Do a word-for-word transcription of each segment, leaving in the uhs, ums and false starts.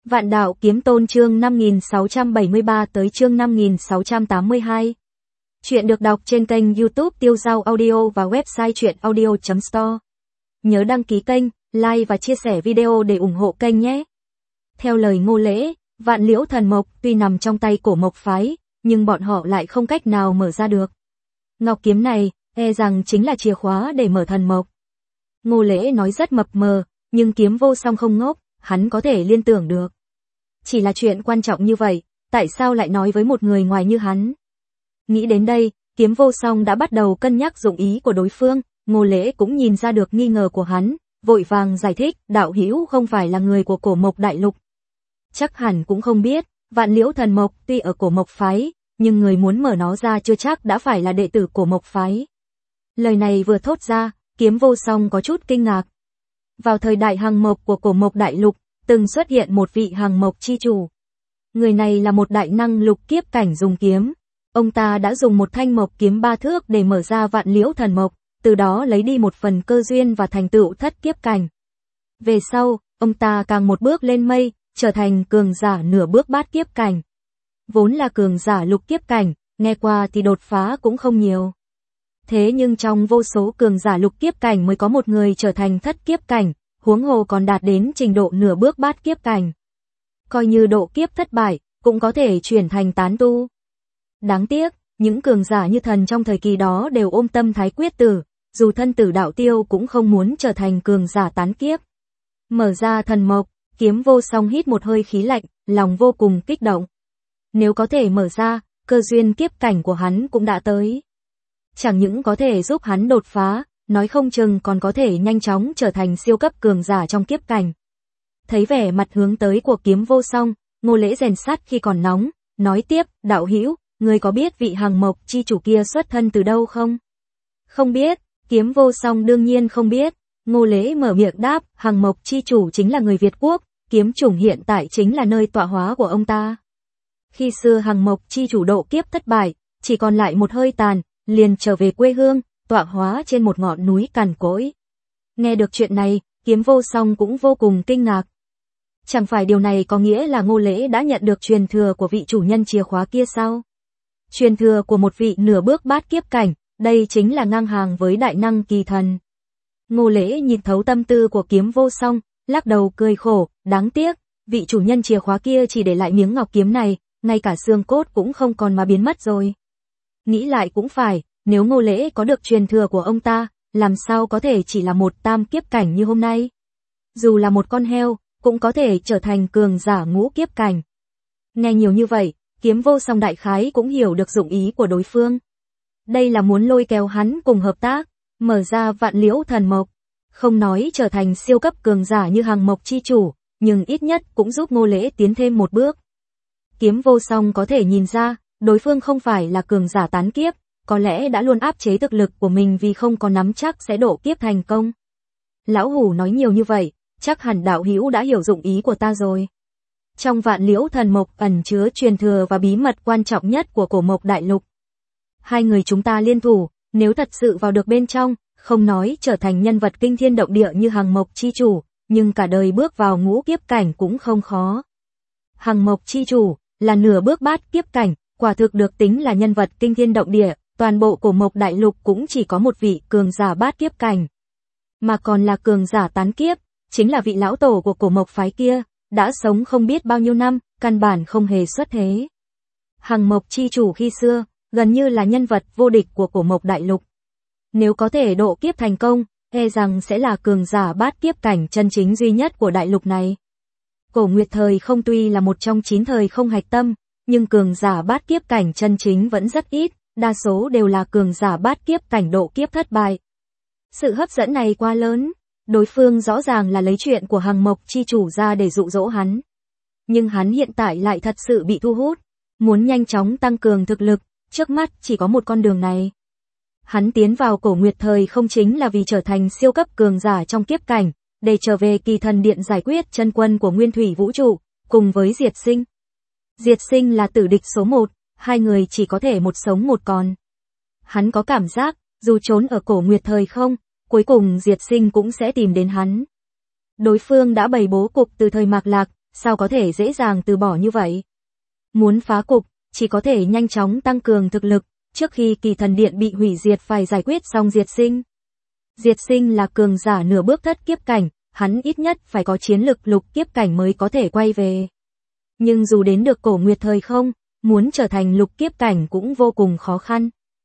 Vạn Đạo Kiếm Tôn chương năm nghìn sáu trăm bảy mươi ba tới chương năm nghìn sáu trăm tám mươi hai. Chuyện được đọc trên kênh YouTube Tiêu Dao Audio và website truyện audio chấm store. Nhớ đăng ký kênh, like và chia sẻ video để ủng hộ kênh nhé. Theo lời Ngô Lễ, Vạn Liễu Thần Mộc tuy nằm trong tay Cổ Mộc phái, nhưng bọn họ lại không cách nào mở ra được. Ngọc kiếm này, e rằng chính là chìa khóa để mở thần mộc. Ngô Lễ nói rất mập mờ, nhưng Kiếm Vô Song không ngốc, hắn có thể liên tưởng được. Chỉ là chuyện quan trọng như vậy, tại sao lại nói với một người ngoài như hắn? Nghĩ đến đây, Kiếm Vô Song đã bắt đầu cân nhắc dụng ý của đối phương, Ngô Lễ cũng nhìn ra được nghi ngờ của hắn, vội vàng giải thích, đạo hữu không phải là người của Cổ Mộc Đại Lục. Chắc hẳn cũng không biết, Vạn Liễu Thần Mộc tuy ở Cổ Mộc phái, nhưng người muốn mở nó ra chưa chắc đã phải là đệ tử Cổ Mộc phái. Lời này vừa thốt ra, Kiếm Vô Song có chút kinh ngạc. Vào thời đại Hằng Mộc của Cổ Mộc Đại Lục, từng xuất hiện một vị Hằng Mộc chi chủ. Người này là một đại năng lục kiếp cảnh dùng kiếm. Ông ta đã dùng một thanh mộc kiếm ba thước để mở ra Vạn Liễu Thần Mộc, từ đó lấy đi một phần cơ duyên và thành tựu thất kiếp cảnh. Về sau, ông ta càng một bước lên mây, trở thành cường giả nửa bước bát kiếp cảnh. Vốn là cường giả lục kiếp cảnh, nghe qua thì đột phá cũng không nhiều. Thế nhưng trong vô số cường giả lục kiếp cảnh mới có một người trở thành thất kiếp cảnh, huống hồ còn đạt đến trình độ nửa bước bát kiếp cảnh. Coi như độ kiếp thất bại, cũng có thể chuyển thành tán tu. Đáng tiếc, những cường giả như thần trong thời kỳ đó đều ôm tâm thái quyết tử, dù thân tử đạo tiêu cũng không muốn trở thành cường giả tán kiếp. Mở ra thần mộc, Kiếm Vô Song hít một hơi khí lạnh, lòng vô cùng kích động. Nếu có thể mở ra, cơ duyên kiếp cảnh của hắn cũng đã tới. Chẳng những có thể giúp hắn đột phá, nói không chừng còn có thể nhanh chóng trở thành siêu cấp cường giả trong kiếp cảnh. Thấy vẻ mặt hướng tới của Kiếm Vô Song, Ngô Lễ rèn sắt khi còn nóng, nói tiếp, đạo hữu, ngươi có biết vị Hằng Mộc chi chủ kia xuất thân từ đâu không? Không biết, Kiếm Vô Song đương nhiên không biết. Ngô Lễ mở miệng đáp, Hằng Mộc chi chủ chính là người Việt Quốc, kiếm chủng hiện tại chính là nơi tọa hóa của ông ta. Khi xưa Hằng Mộc chi chủ độ kiếp thất bại, chỉ còn lại một hơi tàn, liền trở về quê hương, tọa hóa trên một ngọn núi cằn cỗi. Nghe được chuyện này, Kiếm Vô Song cũng vô cùng kinh ngạc. Chẳng phải điều này có nghĩa là Ngô Lễ đã nhận được truyền thừa của vị chủ nhân chìa khóa kia sao? Truyền thừa của một vị nửa bước bát kiếp cảnh, đây chính là ngang hàng với đại năng kỳ thần. Ngô Lễ nhìn thấu tâm tư của Kiếm Vô Song, lắc đầu cười khổ, đáng tiếc, vị chủ nhân chìa khóa kia chỉ để lại miếng ngọc kiếm này, ngay cả xương cốt cũng không còn mà biến mất rồi. Nghĩ lại cũng phải, nếu Ngô Lễ có được truyền thừa của ông ta, làm sao có thể chỉ là một tam kiếp cảnh như hôm nay? Dù là một con heo, cũng có thể trở thành cường giả ngũ kiếp cảnh. Nghe nhiều như vậy, Kiếm Vô Song đại khái cũng hiểu được dụng ý của đối phương. Đây là muốn lôi kéo hắn cùng hợp tác, mở ra Vạn Liễu Thần Mộc. Không nói trở thành siêu cấp cường giả như Hằng Mộc chi chủ, nhưng ít nhất cũng giúp Ngô Lễ tiến thêm một bước. Kiếm Vô Song có thể nhìn ra, đối phương không phải là cường giả tán kiếp, có lẽ đã luôn áp chế thực lực của mình vì không có nắm chắc sẽ độ kiếp thành công. Lão Hủ nói nhiều như vậy, chắc hẳn đạo hữu đã hiểu dụng ý của ta rồi. Trong Vạn Liễu Thần Mộc ẩn chứa truyền thừa và bí mật quan trọng nhất của Cổ Mộc Đại Lục. Hai người chúng ta liên thủ, nếu thật sự vào được bên trong, không nói trở thành nhân vật kinh thiên động địa như Hằng Mộc chi chủ, nhưng cả đời bước vào ngũ kiếp cảnh cũng không khó. Hằng Mộc chi chủ là nửa bước bát kiếp cảnh, quả thực được tính là nhân vật kinh thiên động địa, toàn bộ Cổ Mộc Đại Lục cũng chỉ có một vị cường giả bát kiếp cảnh. Mà còn là cường giả tán kiếp, chính là vị lão tổ của Cổ Mộc phái kia, đã sống không biết bao nhiêu năm, căn bản không hề xuất thế. Hằng Mộc chi chủ khi xưa, gần như là nhân vật vô địch của Cổ Mộc Đại Lục. Nếu có thể độ kiếp thành công, e rằng sẽ là cường giả bát kiếp cảnh chân chính duy nhất của đại lục này. Cổ Nguyệt thời không tuy là một trong chín thời không hạch tâm, nhưng cường giả bát kiếp cảnh chân chính vẫn rất ít, đa số đều là cường giả bát kiếp cảnh độ kiếp thất bại. Sự hấp dẫn này quá lớn, đối phương rõ ràng là lấy chuyện của Hằng Mộc chi chủ ra để dụ dỗ hắn. Nhưng hắn hiện tại lại thật sự bị thu hút, muốn nhanh chóng tăng cường thực lực, trước mắt chỉ có một con đường này. Hắn tiến vào Cổ Nguyệt thời không chính là vì trở thành siêu cấp cường giả trong kiếp cảnh, để trở về Kỳ Thần Điện giải quyết chân quân của Nguyên Thủy Vũ Trụ, cùng với Diệt Sinh. Diệt Sinh là tử địch số một, hai người chỉ có thể một sống một còn. Hắn có cảm giác, dù trốn ở Cổ Nguyệt thời không, cuối cùng Diệt Sinh cũng sẽ tìm đến hắn. Đối phương đã bày bố cục từ thời Mạc Lạc, sao có thể dễ dàng từ bỏ như vậy. Muốn phá cục, chỉ có thể nhanh chóng tăng cường thực lực, trước khi kỳ thần điện bị hủy diệt phải giải quyết xong Diệt Sinh. Diệt Sinh là cường giả nửa bước thất kiếp cảnh, hắn ít nhất phải có chiến lực lục kiếp cảnh mới có thể quay về. Nhưng dù đến được Cổ Nguyệt thời không, muốn trở thành lục kiếp cảnh cũng vô cùng khó khăn.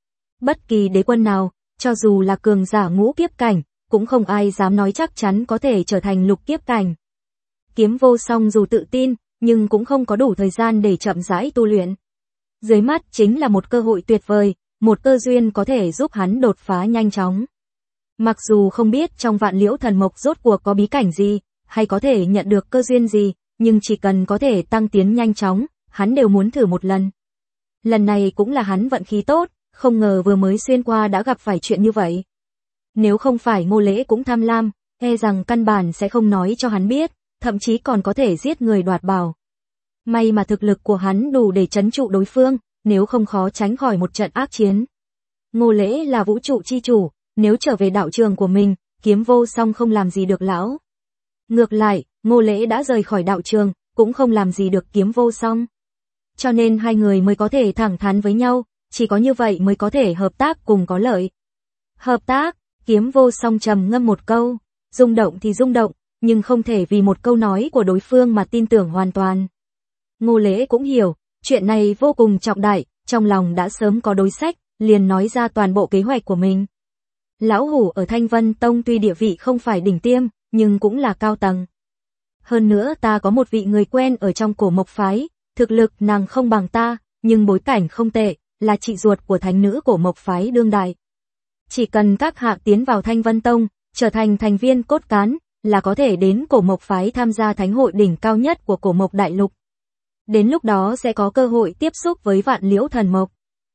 Bất kỳ đế quân nào, cho dù là cường giả ngũ kiếp cảnh, cũng không ai dám nói chắc chắn có thể trở thành lục kiếp cảnh. Kiếm Vô Song dù tự tin, nhưng cũng không có đủ thời gian để chậm rãi tu luyện. Dưới mắt chính là một cơ hội tuyệt vời, một cơ duyên có thể giúp hắn đột phá nhanh chóng. Mặc dù không biết trong Vạn Liễu Thần Mộc rốt cuộc có bí cảnh gì, hay có thể nhận được cơ duyên gì, nhưng chỉ cần có thể tăng tiến nhanh chóng, hắn đều muốn thử một lần. Lần này cũng là hắn vận khí tốt, không ngờ vừa mới xuyên qua đã gặp phải chuyện như vậy. Nếu không phải Ngô Lễ cũng tham lam, e rằng căn bản sẽ không nói cho hắn biết, thậm chí còn có thể giết người đoạt bảo. May mà thực lực của hắn đủ để trấn trụ đối phương, nếu không khó tránh khỏi một trận ác chiến. Ngô Lễ là vũ trụ chi chủ, nếu trở về đạo trường của mình, Kiếm Vô Song không làm gì được lão. Ngược lại, Ngô Lễ đã rời khỏi đạo trường, cũng không làm gì được Kiếm Vô Song. Cho nên hai người mới có thể thẳng thắn với nhau, chỉ có như vậy mới có thể hợp tác cùng có lợi. Hợp tác, Kiếm Vô Song trầm ngâm một câu, rung động thì rung động, nhưng không thể vì một câu nói của đối phương mà tin tưởng hoàn toàn. Ngô Lễ cũng hiểu, chuyện này vô cùng trọng đại, trong lòng đã sớm có đối sách, liền nói ra toàn bộ kế hoạch của mình. Lão hủ ở Thanh Vân Tông tuy địa vị không phải đỉnh tiêm, nhưng cũng là cao tầng. Hơn nữa ta có một vị người quen ở trong Cổ Mộc phái, thực lực nàng không bằng ta, nhưng bối cảnh không tệ, là chị ruột của thánh nữ Cổ Mộc phái đương đại. Chỉ cần các hạ tiến vào Thanh Vân Tông, trở thành thành viên cốt cán, là có thể đến Cổ Mộc phái tham gia thánh hội đỉnh cao nhất của Cổ Mộc đại lục. Đến lúc đó sẽ có cơ hội tiếp xúc với Vạn Liễu Thần Mộc.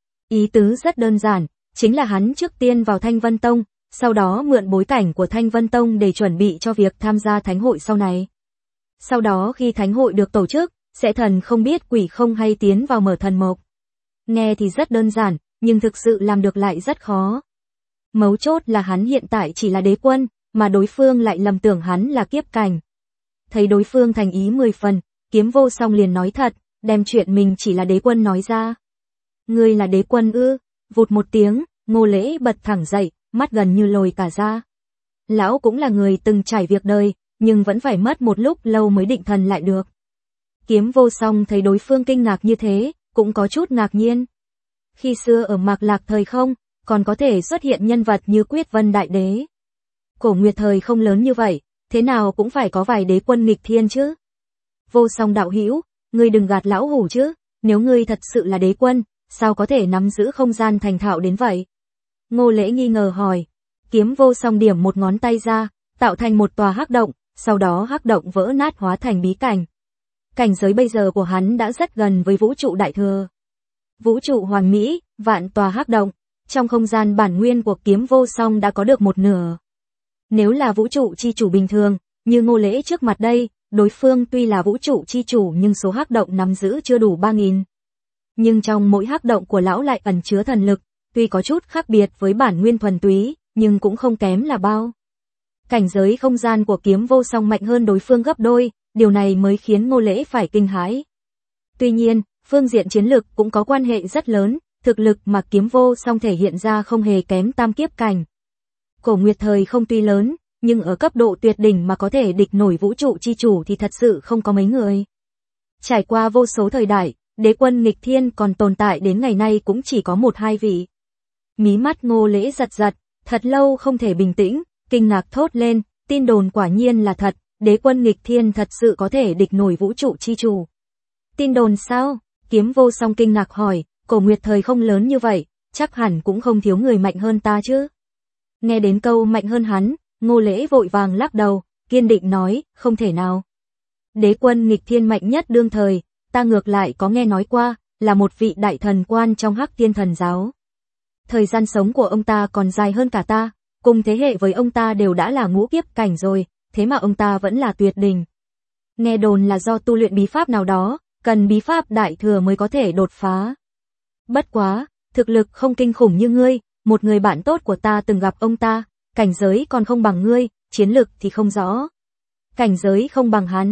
Ý tứ rất đơn giản, chính là hắn trước tiên vào Thanh Vân Tông, sau đó mượn bối cảnh của Thanh Vân Tông để chuẩn bị cho việc tham gia thánh hội sau này. Sau đó khi thánh hội được tổ chức, sẽ thần không biết quỷ không hay tiến vào mở thần mộc. Nghe thì rất đơn giản, nhưng thực sự làm được lại rất khó. Mấu chốt là hắn hiện tại chỉ là đế quân, mà đối phương lại lầm tưởng hắn là kiếp cảnh. Thấy đối phương thành ý mười phần, Kiếm Vô Song liền nói thật, đem chuyện mình chỉ là đế quân nói ra. Ngươi là đế quân ư? Vụt một tiếng, Ngô Lễ bật thẳng dậy, mắt gần như lồi cả ra. Lão cũng là người từng trải việc đời, nhưng vẫn phải mất một lúc lâu mới định thần lại được. Kiếm Vô Song thấy đối phương kinh ngạc như thế, cũng có chút ngạc nhiên. Khi xưa ở Mạc Lạc thời không, còn có thể xuất hiện nhân vật như Quyết Vân Đại Đế. Cổ Nguyệt thời không lớn như vậy, thế nào cũng phải có vài đế quân nghịch thiên chứ. Vô Song đạo hữu, ngươi đừng gạt lão hủ chứ, nếu ngươi thật sự là đế quân, sao có thể nắm giữ không gian thành thạo đến vậy? Ngô Lễ nghi ngờ hỏi. Kiếm Vô Song điểm một ngón tay ra, tạo thành một tòa hắc động, sau đó hắc động vỡ nát hóa thành bí cảnh. Cảnh giới bây giờ của hắn đã rất gần với vũ trụ đại thừa. Vũ trụ hoàn mỹ, vạn tòa hắc động, trong không gian bản nguyên của Kiếm Vô Song đã có được một nửa. Nếu là vũ trụ chi chủ bình thường, như Ngô Lễ trước mặt đây, đối phương tuy là vũ trụ chi chủ nhưng số hắc động nắm giữ chưa đủ ba nghìn. Nhưng trong mỗi hắc động của lão lại ẩn chứa thần lực, tuy có chút khác biệt với bản nguyên thuần túy, nhưng cũng không kém là bao. Cảnh giới không gian của Kiếm Vô Song mạnh hơn đối phương gấp đôi, điều này mới khiến Ngô Lễ phải kinh hãi. Tuy nhiên, phương diện chiến lực cũng có quan hệ rất lớn, thực lực mà Kiếm Vô Song thể hiện ra không hề kém tam kiếp cảnh. Cổ Nguyệt thời không tuy lớn, nhưng ở cấp độ tuyệt đỉnh mà có thể địch nổi vũ trụ chi chủ thì thật sự không có mấy người. Trải qua vô số thời đại, đế quân nghịch thiên còn tồn tại đến ngày nay cũng chỉ có một hai vị. Mí mắt Ngô Lễ giật giật, thật lâu không thể bình tĩnh, kinh ngạc thốt lên, tin đồn quả nhiên là thật, đế quân nghịch thiên thật sự có thể địch nổi vũ trụ chi chủ. Tin đồn sao? Kiếm Vô Song kinh ngạc hỏi, Cổ Nguyệt thời không lớn như vậy, chắc hẳn cũng không thiếu người mạnh hơn ta chứ. Nghe đến câu mạnh hơn hắn, Ngô Lễ vội vàng lắc đầu, kiên định nói, không thể nào. Đế quân nghịch thiên mạnh nhất đương thời, ta ngược lại có nghe nói qua, là một vị đại thần quan trong Hắc Tiên Thần giáo. Thời gian sống của ông ta còn dài hơn cả ta, cùng thế hệ với ông ta đều đã là ngũ kiếp cảnh rồi, thế mà ông ta vẫn là tuyệt đỉnh. Nghe đồn là do tu luyện bí pháp nào đó, cần bí pháp đại thừa mới có thể đột phá. Bất quá, thực lực không kinh khủng như ngươi, một người bạn tốt của ta từng gặp ông ta, cảnh giới còn không bằng ngươi, chiến lực thì không rõ. Cảnh giới không bằng hắn.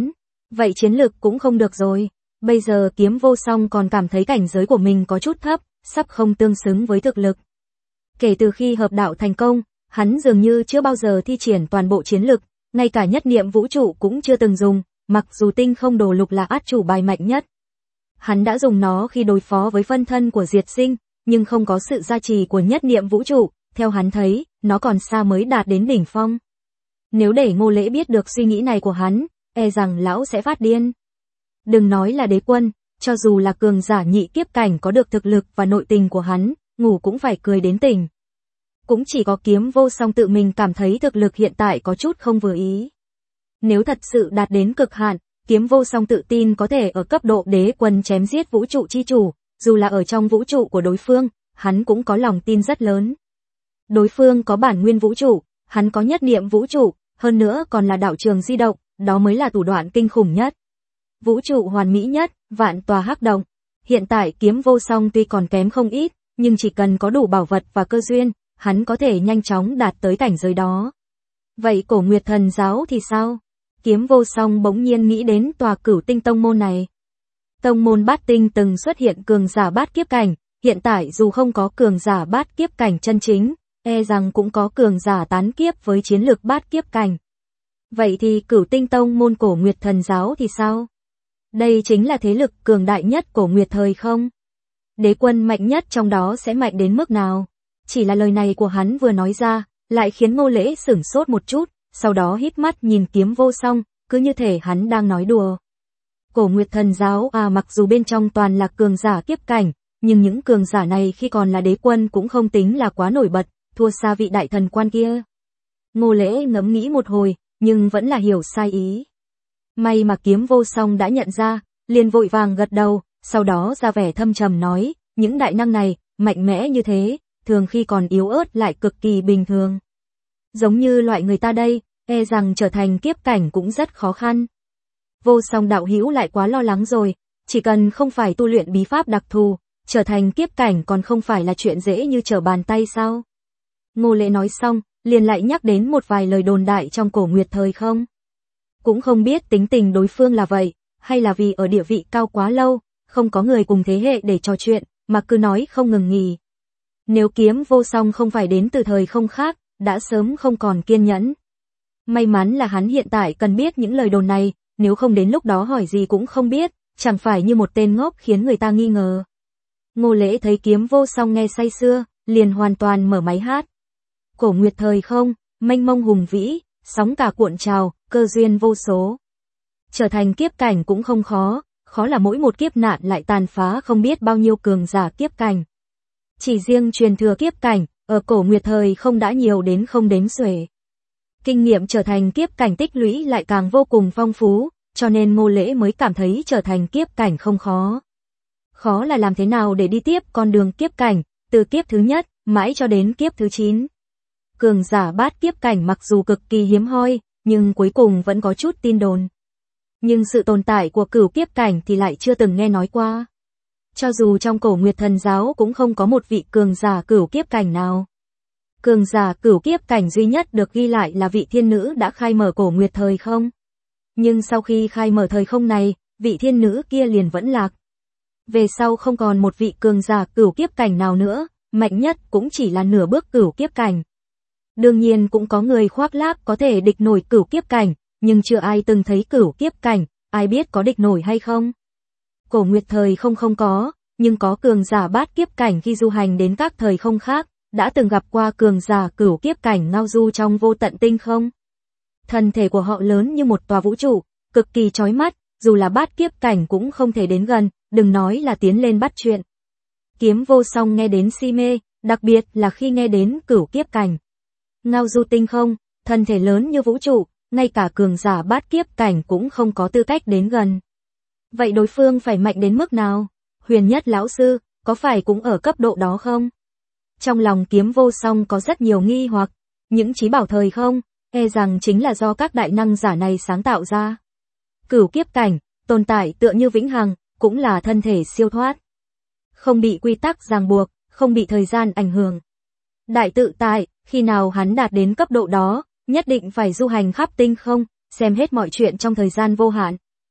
Vậy chiến lực cũng không được rồi. Bây giờ Kiếm Vô Song còn cảm thấy cảnh giới của mình có chút thấp, sắp không tương xứng với thực lực. Kể từ khi hợp đạo thành công, hắn dường như chưa bao giờ thi triển toàn bộ chiến lực, ngay cả nhất niệm vũ trụ cũng chưa từng dùng, mặc dù tinh không đồ lục là át chủ bài mạnh nhất. Hắn đã dùng nó khi đối phó với phân thân của Diệt Sinh, nhưng không có sự gia trì của nhất niệm vũ trụ, theo hắn thấy, nó còn xa mới đạt đến đỉnh phong. Nếu để Ngô Lễ biết được suy nghĩ này của hắn, e rằng lão sẽ phát điên. Đừng nói là đế quân, cho dù là cường giả nhị kiếp cảnh có được thực lực và nội tình của hắn, ngủ cũng phải cười đến tỉnh. Cũng chỉ có Kiếm Vô Song tự mình cảm thấy thực lực hiện tại có chút không vừa ý. Nếu thật sự đạt đến cực hạn, Kiếm Vô Song tự tin có thể ở cấp độ đế quân chém giết vũ trụ chi chủ, dù là ở trong vũ trụ của đối phương, hắn cũng có lòng tin rất lớn. Đối phương có bản nguyên vũ trụ, hắn có nhất niệm vũ trụ, hơn nữa còn là đạo trường di động, đó mới là thủ đoạn kinh khủng nhất. Vũ trụ hoàn mỹ nhất, vạn tòa hắc động. Hiện tại Kiếm Vô Song tuy còn kém không ít, nhưng chỉ cần có đủ bảo vật và cơ duyên, hắn có thể nhanh chóng đạt tới cảnh giới đó. Vậy Cổ Nguyệt Thần giáo thì sao? Kiếm Vô Song bỗng nhiên nghĩ đến tòa Cửu Tinh tông môn này. Tông môn Bát Tinh từng xuất hiện cường giả bát kiếp cảnh, hiện tại dù không có cường giả bát kiếp cảnh chân chính, e rằng cũng có cường giả tán kiếp với chiến lược bát kiếp cảnh. Vậy thì Cửu Tinh tông môn Cổ Nguyệt Thần giáo thì sao? Đây chính là thế lực cường đại nhất Cổ Nguyệt thời không? Đế quân mạnh nhất trong đó sẽ mạnh đến mức nào? Chỉ là lời này của hắn vừa nói ra, lại khiến Ngô Lễ sửng sốt một chút, sau đó híp mắt nhìn Kiếm Vô Song, cứ như thể hắn đang nói đùa. Cổ Nguyệt Thần giáo à, mặc dù bên trong toàn là cường giả kiếp cảnh, nhưng những cường giả này khi còn là đế quân cũng không tính là quá nổi bật, thua xa vị đại thần quan kia. Ngô Lễ ngẫm nghĩ một hồi, nhưng vẫn là hiểu sai ý. May mà Kiếm Vô Song đã nhận ra, liền vội vàng gật đầu, sau đó ra vẻ thâm trầm nói, những đại năng này, mạnh mẽ như thế, thường khi còn yếu ớt lại cực kỳ bình thường. Giống như loại người ta đây, e rằng trở thành kiếp cảnh cũng rất khó khăn. Vô Song đạo hữu lại quá lo lắng rồi, chỉ cần không phải tu luyện bí pháp đặc thù, trở thành kiếp cảnh còn không phải là chuyện dễ như trở bàn tay sao? Ngô Lễ nói xong, liền lại nhắc đến một vài lời đồn đại trong Cổ Nguyệt thời không. Cũng không biết tính tình đối phương là vậy, hay là vì ở địa vị cao quá lâu, không có người cùng thế hệ để trò chuyện, mà cứ nói không ngừng nghỉ. Nếu Kiếm Vô Song không phải đến từ thời không khác, đã sớm không còn kiên nhẫn. May mắn là hắn hiện tại cần biết những lời đồn này, nếu không đến lúc đó hỏi gì cũng không biết, chẳng phải như một tên ngốc khiến người ta nghi ngờ. Ngô Lễ thấy Kiếm Vô Song nghe say sưa, liền hoàn toàn mở máy hát. Cổ Nguyệt thời không, mênh mông hùng vĩ, sóng cả cuộn trào, cơ duyên vô số. Trở thành kiếp cảnh cũng không khó, khó là mỗi một kiếp nạn lại tàn phá không biết bao nhiêu cường giả kiếp cảnh. Chỉ riêng truyền thừa kiếp cảnh, ở Cổ Nguyệt thời không đã nhiều đến không đếm xuể. Kinh nghiệm trở thành kiếp cảnh tích lũy lại càng vô cùng phong phú, cho nên Ngô Lễ mới cảm thấy trở thành kiếp cảnh không khó. Khó là làm thế nào để đi tiếp con đường kiếp cảnh, từ kiếp thứ nhất, mãi cho đến kiếp thứ chín. Cường giả bát kiếp cảnh mặc dù cực kỳ hiếm hoi, nhưng cuối cùng vẫn có chút tin đồn. Nhưng sự tồn tại của cửu kiếp cảnh thì lại chưa từng nghe nói qua. Cho dù trong Cổ Nguyệt Thần giáo cũng không có một vị cường giả cửu kiếp cảnh nào. Cường giả cửu kiếp cảnh duy nhất được ghi lại là vị thiên nữ đã khai mở Cổ Nguyệt thời không. Nhưng sau khi khai mở thời không này, vị thiên nữ kia liền vẫn lạc. Về sau không còn một vị cường giả cửu kiếp cảnh nào nữa, mạnh nhất cũng chỉ là nửa bước cửu kiếp cảnh. Đương nhiên cũng có người khoác lác có thể địch nổi cửu kiếp cảnh, nhưng chưa ai từng thấy cửu kiếp cảnh, ai biết có địch nổi hay không. Cổ Nguyệt thời không không có, nhưng có cường giả bát kiếp cảnh khi du hành đến các thời không khác, đã từng gặp qua cường giả cửu kiếp cảnh ngao du trong vô tận tinh không. Thân thể của họ lớn như một tòa vũ trụ, cực kỳ chói mắt, dù là bát kiếp cảnh cũng không thể đến gần, đừng nói là tiến lên bắt chuyện. Kiếm Vô Song nghe đến si mê, đặc biệt là khi nghe đến cửu kiếp cảnh. Ngao du tinh không, thân thể lớn như vũ trụ, ngay cả cường giả bát kiếp cảnh cũng không có tư cách đến gần. Vậy đối phương phải mạnh đến mức nào? Huyền Nhất lão sư, có phải cũng ở cấp độ đó không? Trong lòng Kiếm Vô Song có rất nhiều nghi hoặc, những trí bảo thời không, e rằng chính là do các đại năng giả này sáng tạo ra. Cửu kiếp cảnh, tồn tại tựa như vĩnh hằng, cũng là thân thể siêu thoát. Không bị quy tắc ràng buộc, không bị thời gian ảnh hưởng. Đại tự tại, khi nào hắn đạt đến cấp độ đó, nhất định phải du hành khắp tinh không, xem hết mọi chuyện trong thời gian vô hạn.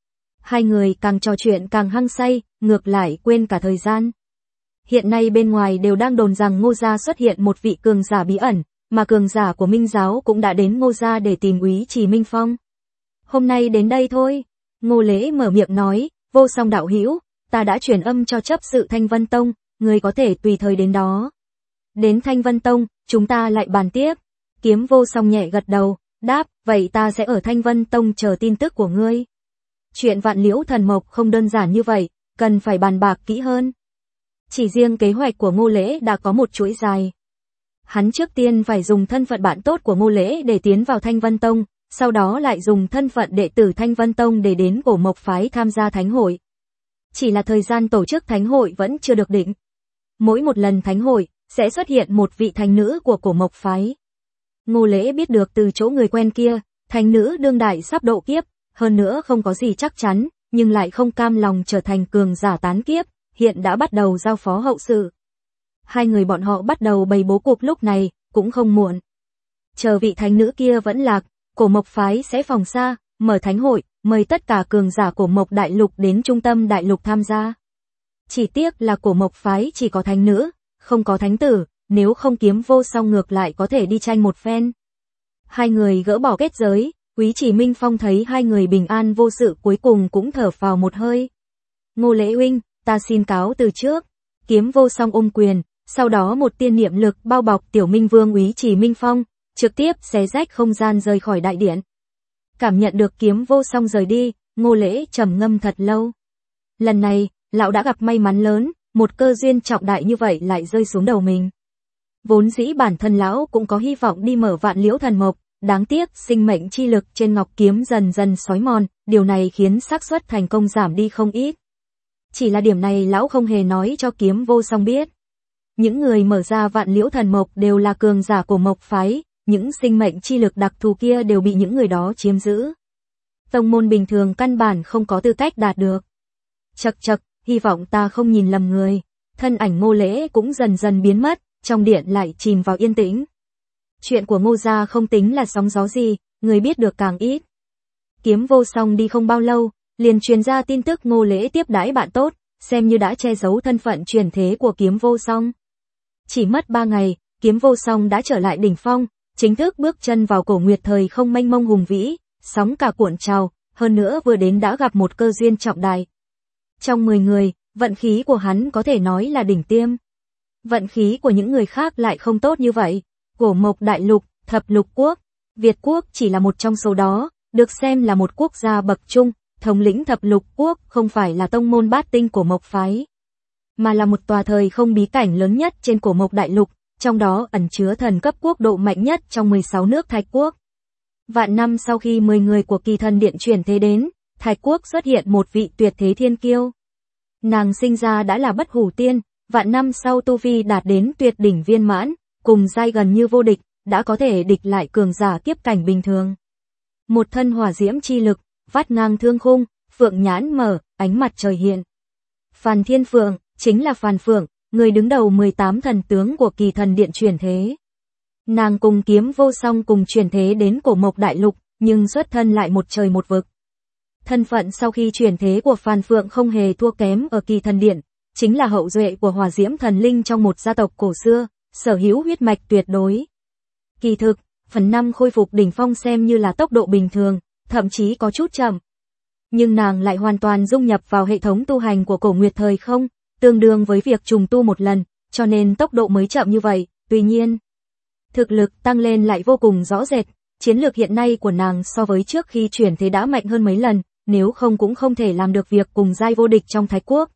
Hai người càng trò chuyện càng hăng say, ngược lại quên cả thời gian. Hiện nay bên ngoài đều đang đồn rằng Ngô gia xuất hiện một vị cường giả bí ẩn, mà cường giả của Minh giáo cũng đã đến Ngô gia để tìm Úy Trì Minh Phong. Hôm nay đến đây thôi, Ngô Lễ mở miệng nói, Vô Song đạo hữu, ta đã truyền âm cho chấp sự Thanh Vân Tông, người có thể tùy thời đến đó. Đến Thanh Vân Tông, chúng ta lại bàn tiếp. Kiếm Vô Song nhẹ gật đầu, đáp, vậy ta sẽ ở Thanh Vân Tông chờ tin tức của ngươi. Chuyện Vạn Liễu Thần Mộc không đơn giản như vậy, cần phải bàn bạc kỹ hơn. Chỉ riêng kế hoạch của Ngô Lễ đã có một chuỗi dài. Hắn trước tiên phải dùng thân phận bạn tốt của Ngô Lễ để tiến vào Thanh Vân Tông, sau đó lại dùng thân phận đệ tử Thanh Vân Tông để đến Cổ Mộc Phái tham gia thánh hội. Chỉ là thời gian tổ chức thánh hội vẫn chưa được định. Mỗi một lần thánh hội, sẽ xuất hiện một vị thánh nữ của Cổ Mộc Phái. Ngô Lễ biết được từ chỗ người quen kia, thánh nữ đương đại sắp độ kiếp, hơn nữa không có gì chắc chắn, nhưng lại không cam lòng trở thành cường giả tán kiếp, hiện đã bắt đầu giao phó hậu sự. Hai người bọn họ bắt đầu bày bố cục lúc này, cũng không muộn. Chờ vị thánh nữ kia vẫn lạc, Cổ Mộc Phái sẽ phòng xa, mở thánh hội, mời tất cả cường giả Cổ Mộc Đại Lục đến trung tâm Đại Lục tham gia. Chỉ tiếc là Cổ Mộc Phái chỉ có thánh nữ, không có thánh tử, nếu không Kiếm Vô Song ngược lại có thể đi tranh một phen. Hai người gỡ bỏ kết giới, Úy Trì Minh Phong thấy hai người bình an vô sự cuối cùng cũng thở phào một hơi. Ngô Lễ huynh, ta xin cáo từ trước. Kiếm Vô Song ôm quyền, sau đó một tiên niệm lực bao bọc Tiểu Minh Vương Úy Trì Minh Phong, trực tiếp xé rách không gian rời khỏi đại điện. Cảm nhận được Kiếm Vô Song rời đi, Ngô Lễ trầm ngâm thật lâu. Lần này, lão đã gặp may mắn lớn, một cơ duyên trọng đại như vậy lại rơi xuống đầu mình. Vốn dĩ bản thân lão cũng có hy vọng đi mở Vạn Liễu Thần Mộc, đáng tiếc sinh mệnh chi lực trên ngọc kiếm dần dần xói mòn, điều này khiến xác suất thành công giảm đi không ít. Chỉ là điểm này lão không hề nói cho Kiếm Vô Song biết. Những người mở ra Vạn Liễu Thần Mộc đều là cường giả của Mộc Phái, những sinh mệnh chi lực đặc thù kia đều bị những người đó chiếm giữ. Tông môn bình thường căn bản không có tư cách đạt được. Chậc chậc, hy vọng ta không nhìn lầm người. Thân ảnh Ngô Lễ cũng dần dần biến mất, trong điện lại chìm vào yên tĩnh. Chuyện của Ngô gia không tính là sóng gió gì, người biết được càng ít. Kiếm Vô Song đi không bao lâu, liền truyền ra tin tức Ngô Lễ tiếp đãi bạn tốt, xem như đã che giấu thân phận truyền thế của Kiếm Vô Song. Chỉ mất ba ngày, Kiếm Vô Song đã trở lại đỉnh phong, chính thức bước chân vào cổ nguyệt thời không mênh mông hùng vĩ, sóng cả cuộn trào, hơn nữa vừa đến đã gặp một cơ duyên trọng đại. Trong mười người, vận khí của hắn có thể nói là đỉnh tiêm. Vận khí của những người khác lại không tốt như vậy. Cổ Mộc Đại Lục, Thập Lục Quốc, Việt Quốc chỉ là một trong số đó, được xem là một quốc gia bậc trung, thống lĩnh Thập Lục Quốc không phải là tông môn bát tinh của Mộc Phái, mà là một tòa thời không bí cảnh lớn nhất trên Cổ Mộc Đại Lục, trong đó ẩn chứa thần cấp quốc độ mạnh nhất trong mười sáu nước Thạch Quốc. Vạn năm sau khi mười người của Kỳ Thần Điện chuyển thế đến, Thạch Quốc xuất hiện một vị tuyệt thế thiên kiêu. Nàng sinh ra đã là bất hủ tiên, vạn năm sau tu vi đạt đến tuyệt đỉnh viên mãn, cùng giai gần như vô địch, đã có thể địch lại cường giả kiếp cảnh bình thường. Một thân hỏa diễm chi lực, vắt ngang thương khung, phượng nhãn mở, ánh mặt trời hiện. Phàn Thiên Phượng, chính là Phàn Phượng, người đứng đầu mười tám thần tướng của Kỳ Thần Điện chuyển thế. Nàng cùng Kiếm Vô Song cùng chuyển thế đến Cổ Mộc Đại Lục, nhưng xuất thân lại một trời một vực. Thân phận sau khi chuyển thế của Phàn Phượng không hề thua kém ở Kỳ Thần Điện, chính là hậu duệ của hỏa diễm thần linh trong một gia tộc cổ xưa, sở hữu huyết mạch tuyệt đối. Kỳ thực, phần năm khôi phục đỉnh phong xem như là tốc độ bình thường, thậm chí có chút chậm. Nhưng nàng lại hoàn toàn dung nhập vào hệ thống tu hành của cổ nguyệt thời không, tương đương với việc trùng tu một lần, cho nên tốc độ mới chậm như vậy. Tuy nhiên, thực lực tăng lên lại vô cùng rõ rệt, chiến lược hiện nay của nàng so với trước khi chuyển thế đã mạnh hơn mấy lần, nếu không cũng không thể làm được việc cùng giai vô địch trong Thạch Quốc.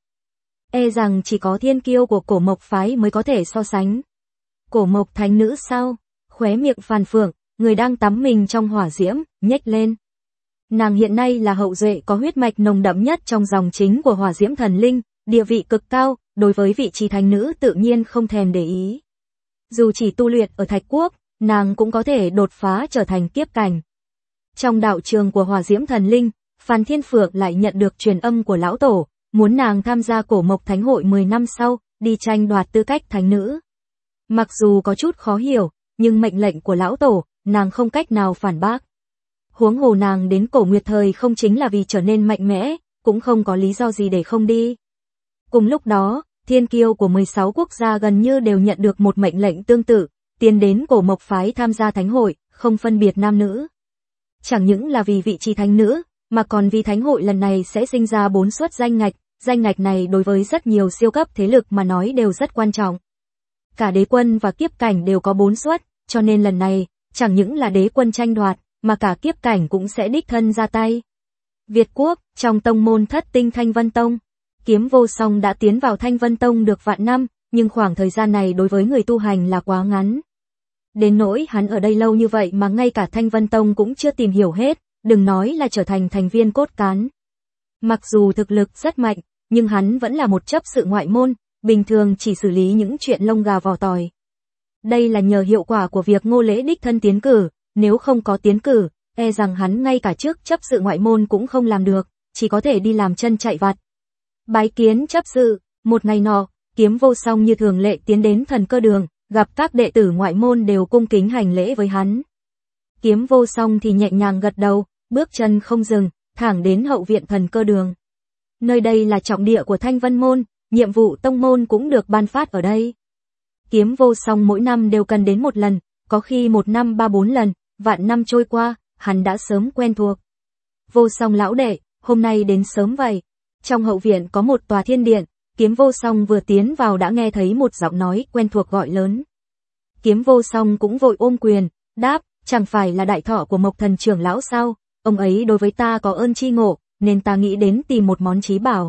E rằng chỉ có thiên kiêu của Cổ Mộc Phái mới có thể so sánh. Cổ Mộc thánh nữ sao? Khóe miệng Phàn Phượng, người đang tắm mình trong hỏa diễm, nhếch lên. Nàng hiện nay là hậu duệ có huyết mạch nồng đậm nhất trong dòng chính của hỏa diễm thần linh, địa vị cực cao, đối với vị trí thánh nữ tự nhiên không thèm để ý. Dù chỉ tu luyện ở Thạch Quốc, nàng cũng có thể đột phá trở thành kiếp cảnh. Trong đạo trường của hỏa diễm thần linh, Phàn Thiên Phượng lại nhận được truyền âm của lão tổ, muốn nàng tham gia Cổ Mộc Thánh hội mười năm sau, đi tranh đoạt tư cách thánh nữ. Mặc dù có chút khó hiểu, nhưng mệnh lệnh của lão tổ, nàng không cách nào phản bác. Huống hồ nàng đến Cổ Nguyệt thời không chính là vì trở nên mạnh mẽ, cũng không có lý do gì để không đi. Cùng lúc đó, thiên kiêu của mười sáu quốc gia gần như đều nhận được một mệnh lệnh tương tự, tiến đến Cổ Mộc phái tham gia thánh hội, không phân biệt nam nữ. Chẳng những là vì vị trí thánh nữ, mà còn vì thánh hội lần này sẽ sinh ra bốn suất danh ngạch, danh ngạch này đối với rất nhiều siêu cấp thế lực mà nói đều rất quan trọng. Cả đế quân và kiếp cảnh đều có bốn suất, cho nên lần này, chẳng những là đế quân tranh đoạt, mà cả kiếp cảnh cũng sẽ đích thân ra tay. Việt Quốc, trong tông môn thất tinh Thanh Vân Tông, Kiếm Vô Song đã tiến vào Thanh Vân Tông được vạn năm, nhưng khoảng thời gian này đối với người tu hành là quá ngắn. Đến nỗi hắn ở đây lâu như vậy mà ngay cả Thanh Vân Tông cũng chưa tìm hiểu hết, đừng nói là trở thành thành viên cốt cán. Mặc dù thực lực rất mạnh, nhưng hắn vẫn là một chấp sự ngoại môn, bình thường chỉ xử lý những chuyện lông gà vỏ tỏi. Đây là nhờ hiệu quả của việc Ngô Lễ đích thân tiến cử, nếu không có tiến cử, e rằng hắn ngay cả trước chấp sự ngoại môn cũng không làm được, chỉ có thể đi làm chân chạy vặt. Bái kiến chấp sự, một ngày nọ, Kiếm Vô Song như thường lệ tiến đến Thần Cơ Đường, gặp các đệ tử ngoại môn đều cung kính hành lễ với hắn. Kiếm Vô Song thì nhẹ nhàng gật đầu, bước chân không dừng, thẳng đến hậu viện Thần Cơ Đường. Nơi đây là trọng địa của Thanh Vân môn, nhiệm vụ tông môn cũng được ban phát ở đây. Kiếm Vô Song mỗi năm đều cần đến một lần, có khi một năm ba bốn lần, vạn năm trôi qua, hắn đã sớm quen thuộc. Vô Song lão đệ, hôm nay đến sớm vậy. Trong hậu viện có một tòa thiên điện, Kiếm Vô Song vừa tiến vào đã nghe thấy một giọng nói quen thuộc gọi lớn. Kiếm Vô Song cũng vội ôm quyền, đáp, chẳng phải là đại thọ của Mộc Thần trưởng lão sao, ông ấy đối với ta có ơn tri ngộ, nên ta nghĩ đến tìm một món chí bảo.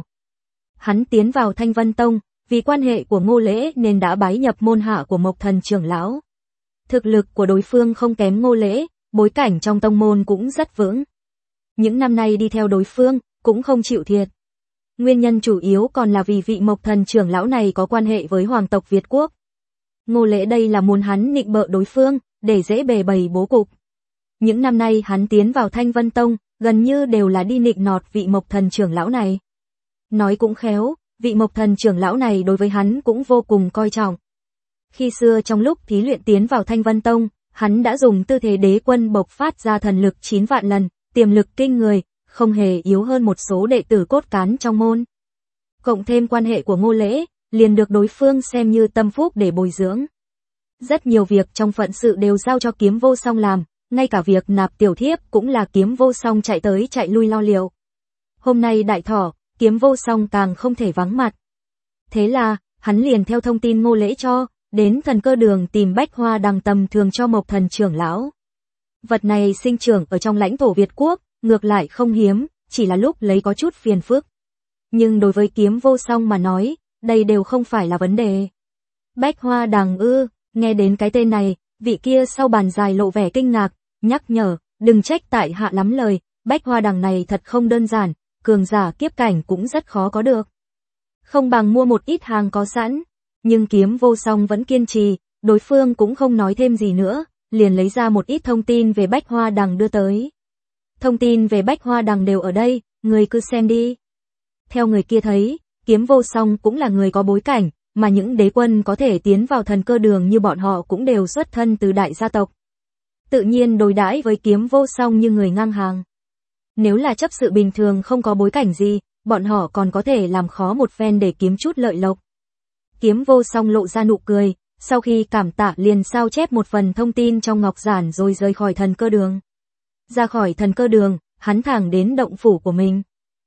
Hắn tiến vào Thanh Vân Tông, vì quan hệ của Ngô Lễ nên đã bái nhập môn hạ của Mộc Thần trưởng lão. Thực lực của đối phương không kém Ngô Lễ, bối cảnh trong tông môn cũng rất vững. Những năm nay đi theo đối phương, cũng không chịu thiệt. Nguyên nhân chủ yếu còn là vì vị Mộc Thần trưởng lão này có quan hệ với hoàng tộc Việt Quốc. Ngô Lễ đây là muốn hắn nịnh bợ đối phương, để dễ bề bày bố cục. Những năm nay hắn tiến vào Thanh Vân Tông, gần như đều là đi nịnh nọt vị Mộc Thần trưởng lão này. Nói cũng khéo, vị Mộc Thần trưởng lão này đối với hắn cũng vô cùng coi trọng. Khi xưa trong lúc thí luyện tiến vào Thanh Vân Tông, hắn đã dùng tư thế đế quân bộc phát ra thần lực chín vạn lần, tiềm lực kinh người, không hề yếu hơn một số đệ tử cốt cán trong môn. Cộng thêm quan hệ của Ngô Lễ, liền được đối phương xem như tâm phúc để bồi dưỡng. Rất nhiều việc trong phận sự đều giao cho Kiếm Vô Song làm, ngay cả việc nạp tiểu thiếp cũng là Kiếm Vô Song chạy tới chạy lui lo liệu. Hôm nay đại thọ, Kiếm Vô Song càng không thể vắng mặt. Thế là, hắn liền theo thông tin Ngô Lễ cho, đến Thần Cơ Đường tìm bách hoa đằng tầm thường cho Mộc Thần trưởng lão. Vật này sinh trưởng ở trong lãnh thổ Việt Quốc, ngược lại không hiếm, chỉ là lúc lấy có chút phiền phức. Nhưng đối với Kiếm Vô Song mà nói, đây đều không phải là vấn đề. Bách hoa đằng ư, nghe đến cái tên này, vị kia sau bàn dài lộ vẻ kinh ngạc, nhắc nhở, đừng trách tại hạ lắm lời, bách hoa đằng này thật không đơn giản, cường giả kiếp cảnh cũng rất khó có được. Không bằng mua một ít hàng có sẵn, nhưng Kiếm Vô Song vẫn kiên trì, đối phương cũng không nói thêm gì nữa, liền lấy ra một ít thông tin về bách hoa đằng đưa tới. Thông tin về bách hoa đằng đều ở đây, người cứ xem đi. Theo người kia thấy, Kiếm Vô Song cũng là người có bối cảnh, mà những đế quân có thể tiến vào Thần Cơ Đường như bọn họ cũng đều xuất thân từ đại gia tộc. Tự nhiên đối đãi với Kiếm Vô Song như người ngang hàng. Nếu là chấp sự bình thường không có bối cảnh gì, bọn họ còn có thể làm khó một phen để kiếm chút lợi lộc. Kiếm Vô Song lộ ra nụ cười, sau khi cảm tạ liền sao chép một phần thông tin trong ngọc giản rồi rời khỏi Thần Cơ Đường. Ra khỏi Thần Cơ Đường, hắn thẳng đến động phủ của mình.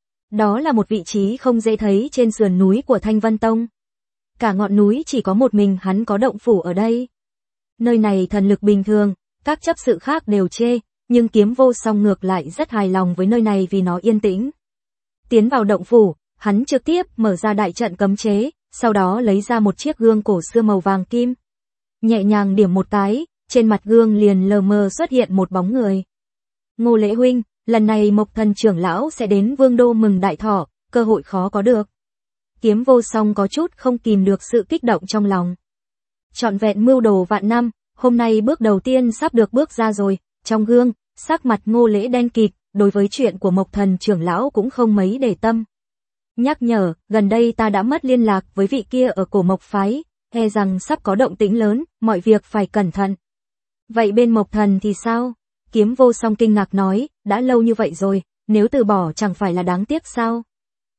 Đó là một vị trí không dễ thấy trên sườn núi của Thanh Vân Tông. Cả ngọn núi chỉ có một mình hắn có động phủ ở đây. Nơi này thần lực bình thường, các chấp sự khác đều chê, nhưng Kiếm Vô Song ngược lại rất hài lòng với nơi này vì nó yên tĩnh. Tiến vào động phủ, hắn trực tiếp mở ra đại trận cấm chế, sau đó lấy ra một chiếc gương cổ xưa màu vàng kim. Nhẹ nhàng điểm một cái, trên mặt gương liền lờ mờ xuất hiện một bóng người. Ngô Lễ huynh, lần này Mộc Thần trưởng lão sẽ đến Vương đô mừng đại thọ, cơ hội khó có được. Kiếm Vô Song có chút không kìm được sự kích động trong lòng. Trọn vẹn mưu đồ vạn năm, hôm nay bước đầu tiên sắp được bước ra rồi, trong gương, sắc mặt Ngô Lễ đen kịt, đối với chuyện của Mộc Thần trưởng lão cũng không mấy để tâm. Nhắc nhở, gần đây ta đã mất liên lạc với vị kia ở Cổ Mộc phái, e rằng sắp có động tĩnh lớn, mọi việc phải cẩn thận. Vậy bên Mộc Thần thì sao? Kiếm Vô Song kinh ngạc nói, đã lâu như vậy rồi, nếu từ bỏ chẳng phải là đáng tiếc sao?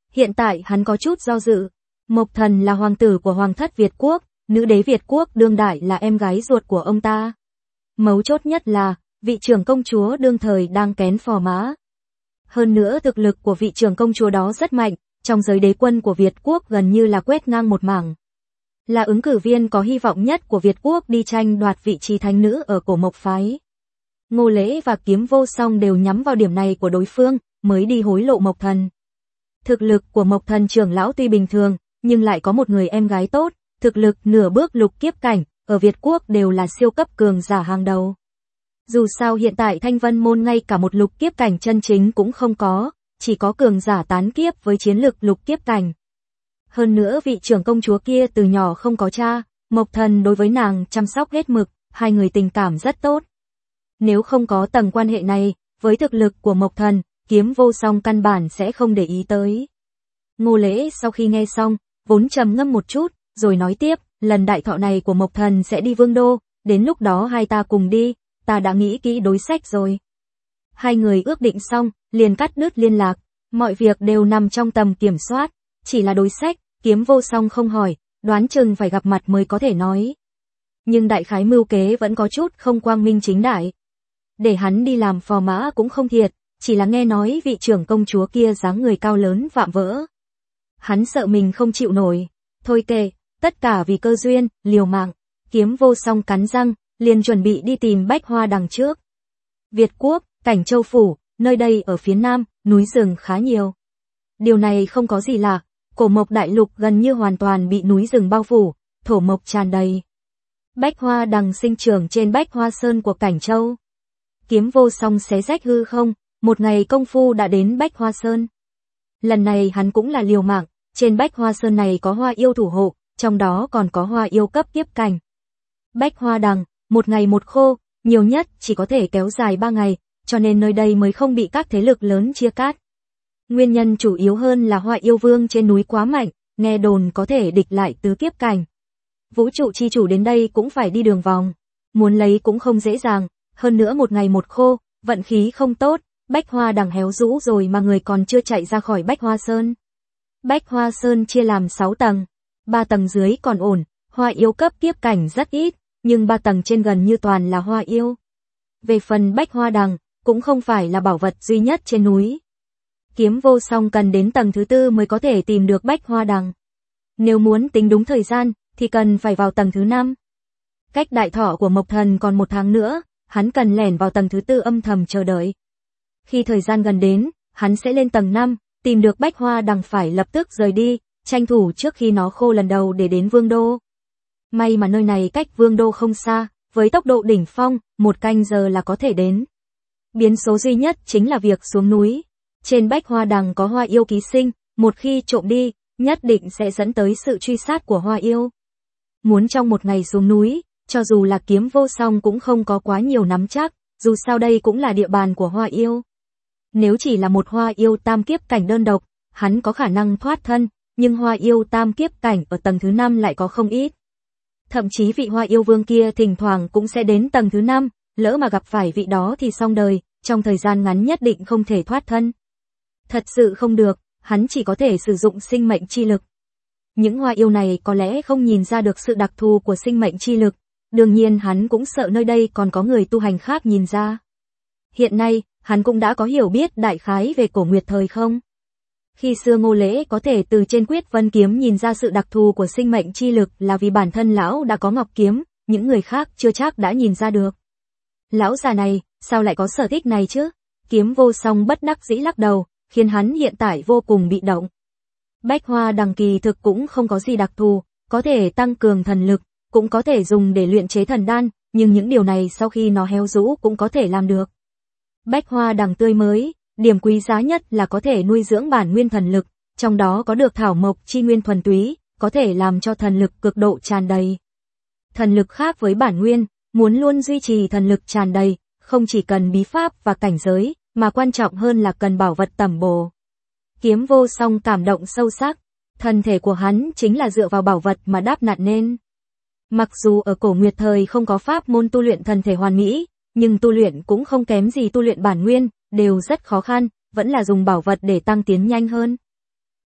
hiện tại hắn có chút do dự. Mộc Thần là hoàng tử của hoàng thất Việt quốc, nữ đế Việt quốc đương đại là em gái ruột của ông ta. Mấu chốt nhất là, vị trưởng công chúa đương thời đang kén phò mã. Hơn nữa thực lực của vị trưởng công chúa đó rất mạnh, trong giới đế quân của Việt quốc gần như là quét ngang một mảng. Là ứng cử viên có hy vọng nhất của Việt quốc đi tranh đoạt vị trí thánh nữ ở cổ mộc phái. Ngô Lễ và Kiếm Vô Song đều nhắm vào điểm này của đối phương, mới đi hối lộ Mộc Thần. Thực lực của Mộc Thần trưởng lão tuy bình thường, nhưng lại có một người em gái tốt, thực lực nửa bước lục kiếp cảnh, ở Việt quốc đều là siêu cấp cường giả hàng đầu. Dù sao hiện tại Thanh Vân môn ngay cả một lục kiếp cảnh chân chính cũng không có, chỉ có cường giả tán kiếp với chiến lực lục kiếp cảnh. Hơn nữa vị trưởng công chúa kia từ nhỏ không có cha, Mộc Thần đối với nàng chăm sóc hết mực, hai người tình cảm rất tốt. Nếu không có tầng quan hệ này, với thực lực của Mộc Thần, Kiếm Vô Song căn bản sẽ không để ý tới. Ngô Lễ sau khi nghe xong, vốn trầm ngâm một chút, rồi nói tiếp, lần đại thọ này của Mộc Thần sẽ đi Vương Đô, đến lúc đó hai ta cùng đi, ta đã nghĩ kỹ đối sách rồi. Hai người ước định xong, liền cắt đứt liên lạc, mọi việc đều nằm trong tầm kiểm soát, chỉ là đối sách, Kiếm Vô Song không hỏi, đoán chừng phải gặp mặt mới có thể nói. Nhưng đại khái mưu kế vẫn có chút không quang minh chính đại. Để hắn đi làm phò mã cũng không thiệt, chỉ là nghe nói vị trưởng công chúa kia dáng người cao lớn vạm vỡ. Hắn sợ mình không chịu nổi, thôi kệ, tất cả vì cơ duyên, liều mạng. Kiếm Vô Song cắn răng, liền chuẩn bị đi tìm Bách Hoa Đằng trước. Việt quốc, Cảnh Châu phủ, nơi đây ở phía nam, núi rừng khá nhiều. Điều này không có gì lạ, cổ mộc đại lục gần như hoàn toàn bị núi rừng bao phủ, thổ mộc tràn đầy. Bách Hoa Đằng sinh trưởng trên Bách Hoa Sơn của Cảnh Châu. Kiếm Vô Song xé rách hư không, một ngày công phu đã đến Bách Hoa Sơn. Lần này hắn cũng là liều mạng, trên Bách Hoa Sơn này có hoa yêu thủ hộ, trong đó còn có hoa yêu cấp kiếp cảnh. Bách Hoa Đằng, một ngày một khô, nhiều nhất chỉ có thể kéo dài ba ngày, cho nên nơi đây mới không bị các thế lực lớn chia cắt. Nguyên nhân chủ yếu hơn là hoa yêu vương trên núi quá mạnh, nghe đồn có thể địch lại tứ kiếp cảnh. Vũ trụ chi chủ đến đây cũng phải đi đường vòng, muốn lấy cũng không dễ dàng, hơn nữa một ngày một khô, vận khí không tốt, Bách Hoa Đằng héo rũ rồi mà người còn chưa chạy ra khỏi Bách Hoa Sơn. Bách Hoa Sơn chia làm sáu tầng, ba tầng dưới còn ổn, hoa yêu cấp kiếp cảnh rất ít, nhưng ba tầng trên gần như toàn là hoa yêu. Về phần Bách Hoa Đằng, cũng không phải là bảo vật duy nhất trên núi. Kiếm Vô Song cần đến tầng thứ tư mới có thể tìm được Bách Hoa Đằng. Nếu muốn tính đúng thời gian, thì cần phải vào tầng thứ năm. Cách đại thọ của Mộc Thần còn một tháng nữa, hắn cần lẻn vào tầng thứ tư âm thầm chờ đợi. Khi thời gian gần đến, hắn sẽ lên tầng năm, tìm được Bách Hoa Đằng phải lập tức rời đi, tranh thủ trước khi nó khô lần đầu để đến Vương Đô. May mà nơi này cách Vương Đô không xa, với tốc độ đỉnh phong, một canh giờ là có thể đến. Biến số duy nhất chính là việc xuống núi. Trên Bách Hoa Đằng có hoa yêu ký sinh, một khi trộm đi, nhất định sẽ dẫn tới sự truy sát của hoa yêu. Muốn trong một ngày xuống núi, cho dù là Kiếm Vô Song cũng không có quá nhiều nắm chắc, dù sao đây cũng là địa bàn của hoa yêu. Nếu chỉ là một hoa yêu tam kiếp cảnh đơn độc, hắn có khả năng thoát thân, nhưng hoa yêu tam kiếp cảnh ở tầng thứ năm lại có không ít. Thậm chí vị hoa yêu vương kia thỉnh thoảng cũng sẽ đến tầng thứ năm, lỡ mà gặp phải vị đó thì xong đời, trong thời gian ngắn nhất định không thể thoát thân. Thật sự không được, hắn chỉ có thể sử dụng sinh mệnh chi lực. Những hoa yêu này có lẽ không nhìn ra được sự đặc thù của sinh mệnh chi lực, đương nhiên hắn cũng sợ nơi đây còn có người tu hành khác nhìn ra. Hiện nay, hắn cũng đã có hiểu biết đại khái về cổ nguyệt thời không. Khi xưa Ngô Lễ có thể từ trên Quyết Vân Kiếm nhìn ra sự đặc thù của sinh mệnh chi lực là vì bản thân lão đã có ngọc kiếm, những người khác chưa chắc đã nhìn ra được. Lão già này, sao lại có sở thích này chứ? Kiếm Vô Song bất đắc dĩ lắc đầu, khiến hắn hiện tại vô cùng bị động. Bách Hoa Đằng kỳ thực cũng không có gì đặc thù, có thể tăng cường thần lực, cũng có thể dùng để luyện chế thần đan, nhưng những điều này sau khi nó héo rũ cũng có thể làm được. Bách Hoa Đằng tươi mới, điểm quý giá nhất là có thể nuôi dưỡng bản nguyên thần lực, trong đó có được thảo mộc chi nguyên thuần túy, có thể làm cho thần lực cực độ tràn đầy. Thần lực khác với bản nguyên, muốn luôn duy trì thần lực tràn đầy, không chỉ cần bí pháp và cảnh giới, mà quan trọng hơn là cần bảo vật tẩm bổ. Kiếm Vô Song cảm động sâu sắc, thân thể của hắn chính là dựa vào bảo vật mà đáp nặn nên. Mặc dù ở cổ nguyệt thời không có pháp môn tu luyện thần thể hoàn mỹ, nhưng tu luyện cũng không kém gì tu luyện bản nguyên, đều rất khó khăn, vẫn là dùng bảo vật để tăng tiến nhanh hơn.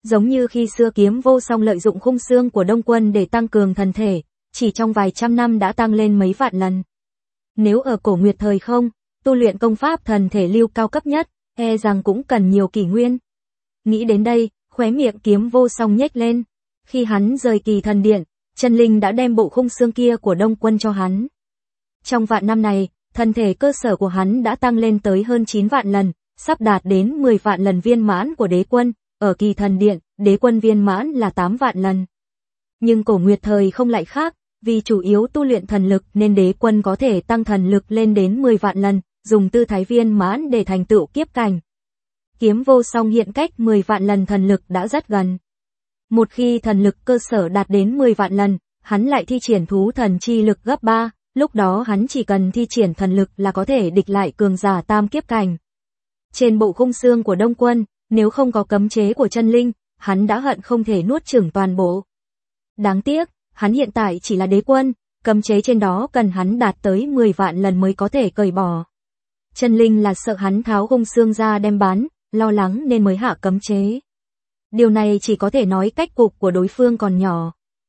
Giống như khi xưa Kiếm Vô Song lợi dụng khung xương của Đông Quân để tăng cường thần thể, chỉ trong vài trăm năm đã tăng lên mấy vạn lần. Nếu ở cổ Nguyệt thời không, tu luyện công pháp thần thể lưu cao cấp nhất, e rằng cũng cần nhiều kỷ nguyên. Nghĩ đến đây, khóe miệng Kiếm Vô Song nhếch lên. Khi hắn rời Kỳ Thần Điện, Chân Linh đã đem bộ khung xương kia của Đông Quân cho hắn. Trong vạn năm này, thân thể cơ sở của hắn đã tăng lên tới hơn chín vạn lần, sắp đạt đến mười vạn lần viên mãn của Đế Quân, ở Kỳ Thần Điện, Đế Quân viên mãn là tám vạn lần. Nhưng cổ Nguyệt thời không lại khác, vì chủ yếu tu luyện thần lực nên Đế Quân có thể tăng thần lực lên đến mười vạn lần, dùng tư thái viên mãn để thành tựu kiếp cảnh. Kiếm Vô Song hiện cách mười vạn lần thần lực đã rất gần. Một khi thần lực cơ sở đạt đến mười vạn lần, hắn lại thi triển thú thần chi lực gấp ba, lúc đó hắn chỉ cần thi triển thần lực là có thể địch lại cường giả tam kiếp cảnh. Trên bộ khung xương của Đông Quân, nếu không có cấm chế của Chân Linh, hắn đã hận không thể nuốt chửng toàn bộ. Đáng tiếc, hắn hiện tại chỉ là Đế Quân, cấm chế trên đó cần hắn đạt tới mười vạn lần mới có thể cởi bỏ. Chân Linh là sợ hắn tháo khung xương ra đem bán, lo lắng nên mới hạ cấm chế. Điều này chỉ có thể nói cách cục của đối phương còn nhỏ.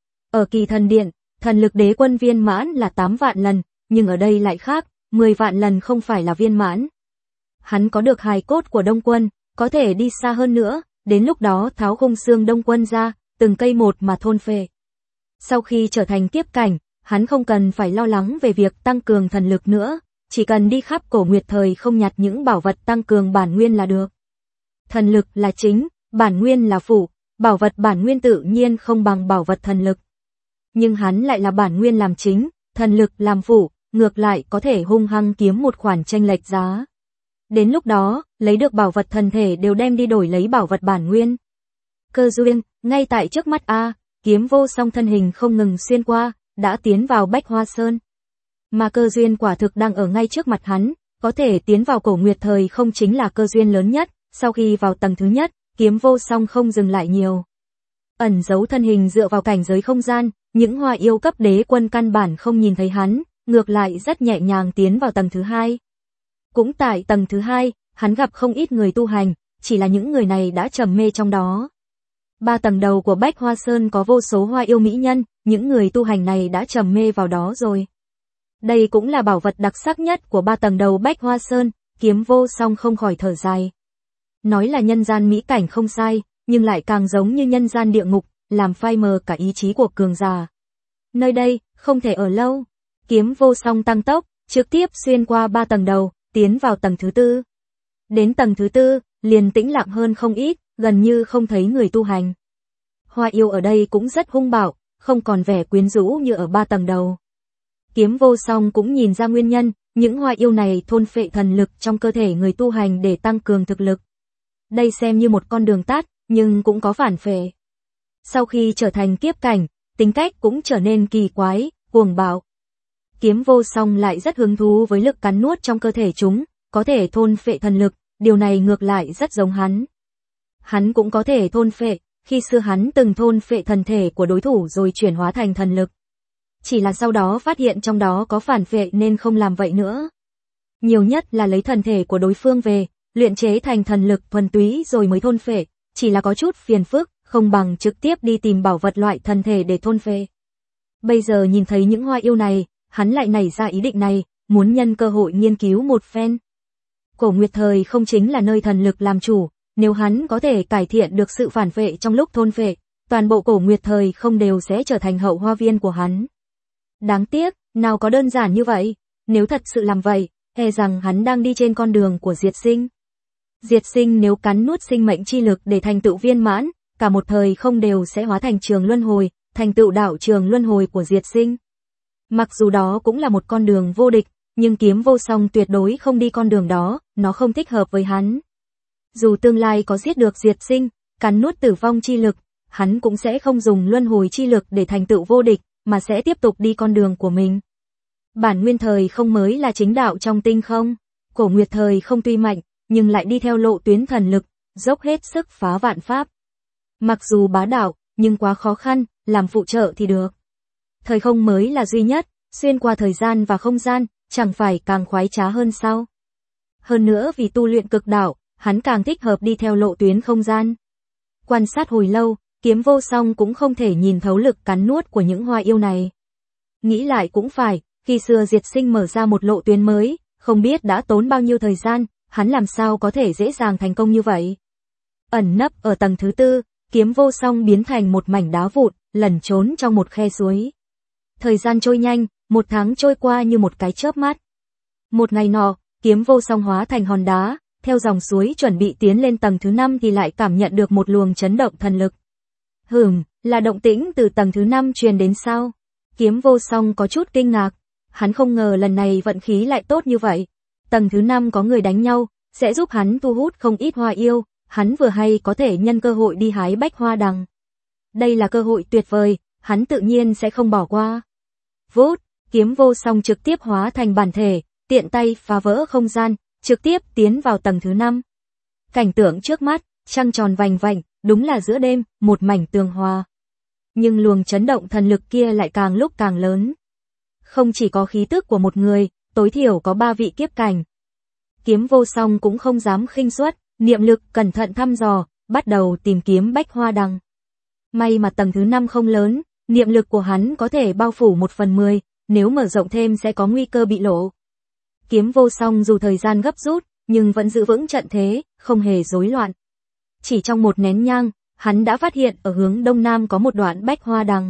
Ở Kỳ Thần Điện, thần lực Đế Quân viên mãn là tám vạn lần, nhưng ở đây lại khác, mười vạn lần không phải là viên mãn. Hắn có được hài cốt của Đông Quân, có thể đi xa hơn nữa, đến lúc đó tháo khung xương Đông Quân ra, từng cây một mà thôn phệ. Sau khi trở thành kiếp cảnh, hắn không cần phải lo lắng về việc tăng cường thần lực nữa, chỉ cần đi khắp cổ Nguyệt thời không nhặt những bảo vật tăng cường bản nguyên là được. Thần lực là chính, bản nguyên là phụ, bảo vật bản nguyên tự nhiên không bằng bảo vật thần lực. Nhưng hắn lại là bản nguyên làm chính, thần lực làm phụ, ngược lại có thể hung hăng kiếm một khoản chênh lệch giá. Đến lúc đó, lấy được bảo vật thần thể đều đem đi đổi lấy bảo vật bản nguyên. Cơ duyên, ngay tại trước mắt A, Kiếm Vô Song thân hình không ngừng xuyên qua, đã tiến vào Bách Hoa Sơn. Mà cơ duyên quả thực đang ở ngay trước mặt hắn, có thể tiến vào cổ Nguyệt thời không chính là cơ duyên lớn nhất, sau khi vào tầng thứ nhất, Kiếm Vô Song không dừng lại nhiều. Ẩn giấu thân hình dựa vào cảnh giới không gian, những hoa yêu cấp Đế Quân căn bản không nhìn thấy hắn, ngược lại rất nhẹ nhàng tiến vào tầng thứ hai. Cũng tại tầng thứ hai, hắn gặp không ít người tu hành, chỉ là những người này đã trầm mê trong đó. Ba tầng đầu của Bách Hoa Sơn có vô số hoa yêu mỹ nhân, những người tu hành này đã trầm mê vào đó rồi. Đây cũng là bảo vật đặc sắc nhất của ba tầng đầu Bách Hoa Sơn, Kiếm Vô Song không khỏi thở dài. Nói là nhân gian mỹ cảnh không sai, nhưng lại càng giống như nhân gian địa ngục, làm phai mờ cả ý chí của cường giả. Nơi đây, không thể ở lâu. Kiếm Vô Song tăng tốc, trực tiếp xuyên qua ba tầng đầu, tiến vào tầng thứ tư. Đến tầng thứ tư, liền tĩnh lặng hơn không ít, gần như không thấy người tu hành. Hoa yêu ở đây cũng rất hung bạo, không còn vẻ quyến rũ như ở ba tầng đầu. Kiếm Vô Song cũng nhìn ra nguyên nhân, những hoa yêu này thôn phệ thần lực trong cơ thể người tu hành để tăng cường thực lực. Đây xem như một con đường tắt, nhưng cũng có phản phệ. Sau khi trở thành kiếp cảnh, tính cách cũng trở nên kỳ quái, cuồng bạo. Kiếm Vô Song lại rất hứng thú với lực cắn nuốt trong cơ thể chúng, có thể thôn phệ thần lực, điều này ngược lại rất giống hắn. Hắn cũng có thể thôn phệ, khi xưa hắn từng thôn phệ thần thể của đối thủ rồi chuyển hóa thành thần lực. Chỉ là sau đó phát hiện trong đó có phản phệ nên không làm vậy nữa. Nhiều nhất là lấy thần thể của đối phương về, luyện chế thành thần lực thuần túy rồi mới thôn phệ, chỉ là có chút phiền phức, không bằng trực tiếp đi tìm bảo vật loại thần thể để thôn phệ. Bây giờ nhìn thấy những hoa yêu này, hắn lại nảy ra ý định này, muốn nhân cơ hội nghiên cứu một phen. Cổ Nguyệt thời không chính là nơi thần lực làm chủ, nếu hắn có thể cải thiện được sự phản phệ trong lúc thôn phệ, toàn bộ cổ Nguyệt thời không đều sẽ trở thành hậu hoa viên của hắn. Đáng tiếc, nào có đơn giản như vậy, nếu thật sự làm vậy, e rằng hắn đang đi trên con đường của diệt sinh. Diệt sinh nếu cắn nuốt sinh mệnh chi lực để thành tựu viên mãn, cả một thời không đều sẽ hóa thành trường luân hồi, thành tựu đạo trường luân hồi của diệt sinh. Mặc dù đó cũng là một con đường vô địch, nhưng Kiếm Vô Song tuyệt đối không đi con đường đó, nó không thích hợp với hắn. Dù tương lai có giết được diệt sinh, cắn nuốt tử vong chi lực, hắn cũng sẽ không dùng luân hồi chi lực để thành tựu vô địch, mà sẽ tiếp tục đi con đường của mình. Bản nguyên thời không mới là chính đạo trong tinh không, cổ Nguyệt thời không tuy mạnh, nhưng lại đi theo lộ tuyến thần lực, dốc hết sức phá vạn pháp. Mặc dù bá đạo, nhưng quá khó khăn, làm phụ trợ thì được. Thời không mới là duy nhất, xuyên qua thời gian và không gian, chẳng phải càng khoái trá hơn sao? Hơn nữa vì tu luyện cực đạo, hắn càng thích hợp đi theo lộ tuyến không gian. Quan sát hồi lâu, Kiếm Vô Song cũng không thể nhìn thấu lực cắn nuốt của những hoa yêu này. Nghĩ lại cũng phải, khi xưa Diệt Sinh mở ra một lộ tuyến mới, không biết đã tốn bao nhiêu thời gian, hắn làm sao có thể dễ dàng thành công như vậy. Ẩn nấp ở tầng thứ tư, Kiếm Vô Song biến thành một mảnh đá vụn, lẩn trốn trong một khe suối. Thời gian trôi nhanh, một tháng trôi qua như một cái chớp mắt. Một ngày nọ, Kiếm Vô Song hóa thành hòn đá, theo dòng suối chuẩn bị tiến lên tầng thứ năm thì lại cảm nhận được một luồng chấn động thần lực. Hừm, là động tĩnh từ tầng thứ năm truyền đến sao? Kiếm Vô Song có chút kinh ngạc, hắn không ngờ lần này vận khí lại tốt như vậy. Tầng thứ năm có người đánh nhau, sẽ giúp hắn thu hút không ít hoa yêu, hắn vừa hay có thể nhân cơ hội đi hái bách hoa đằng. Đây là cơ hội tuyệt vời, hắn tự nhiên sẽ không bỏ qua. Vút, Kiếm Vô Song trực tiếp hóa thành bản thể, tiện tay phá vỡ không gian, trực tiếp tiến vào tầng thứ năm. Cảnh tượng trước mắt, trăng tròn vành vạnh, đúng là giữa đêm, một mảnh tường hòa. Nhưng luồng chấn động thần lực kia lại càng lúc càng lớn. Không chỉ có khí tức của một người, tối thiểu có ba vị kiếp cảnh. Kiếm Vô Song cũng không dám khinh suất, niệm lực cẩn thận thăm dò, bắt đầu tìm kiếm bách hoa đằng. May mà tầng thứ năm không lớn, niệm lực của hắn có thể bao phủ một phần mười, nếu mở rộng thêm sẽ có nguy cơ bị lộ. Kiếm Vô Song dù thời gian gấp rút, nhưng vẫn giữ vững trận thế, không hề rối loạn. Chỉ trong một nén nhang, hắn đã phát hiện ở hướng đông nam có một đoạn bách hoa đằng.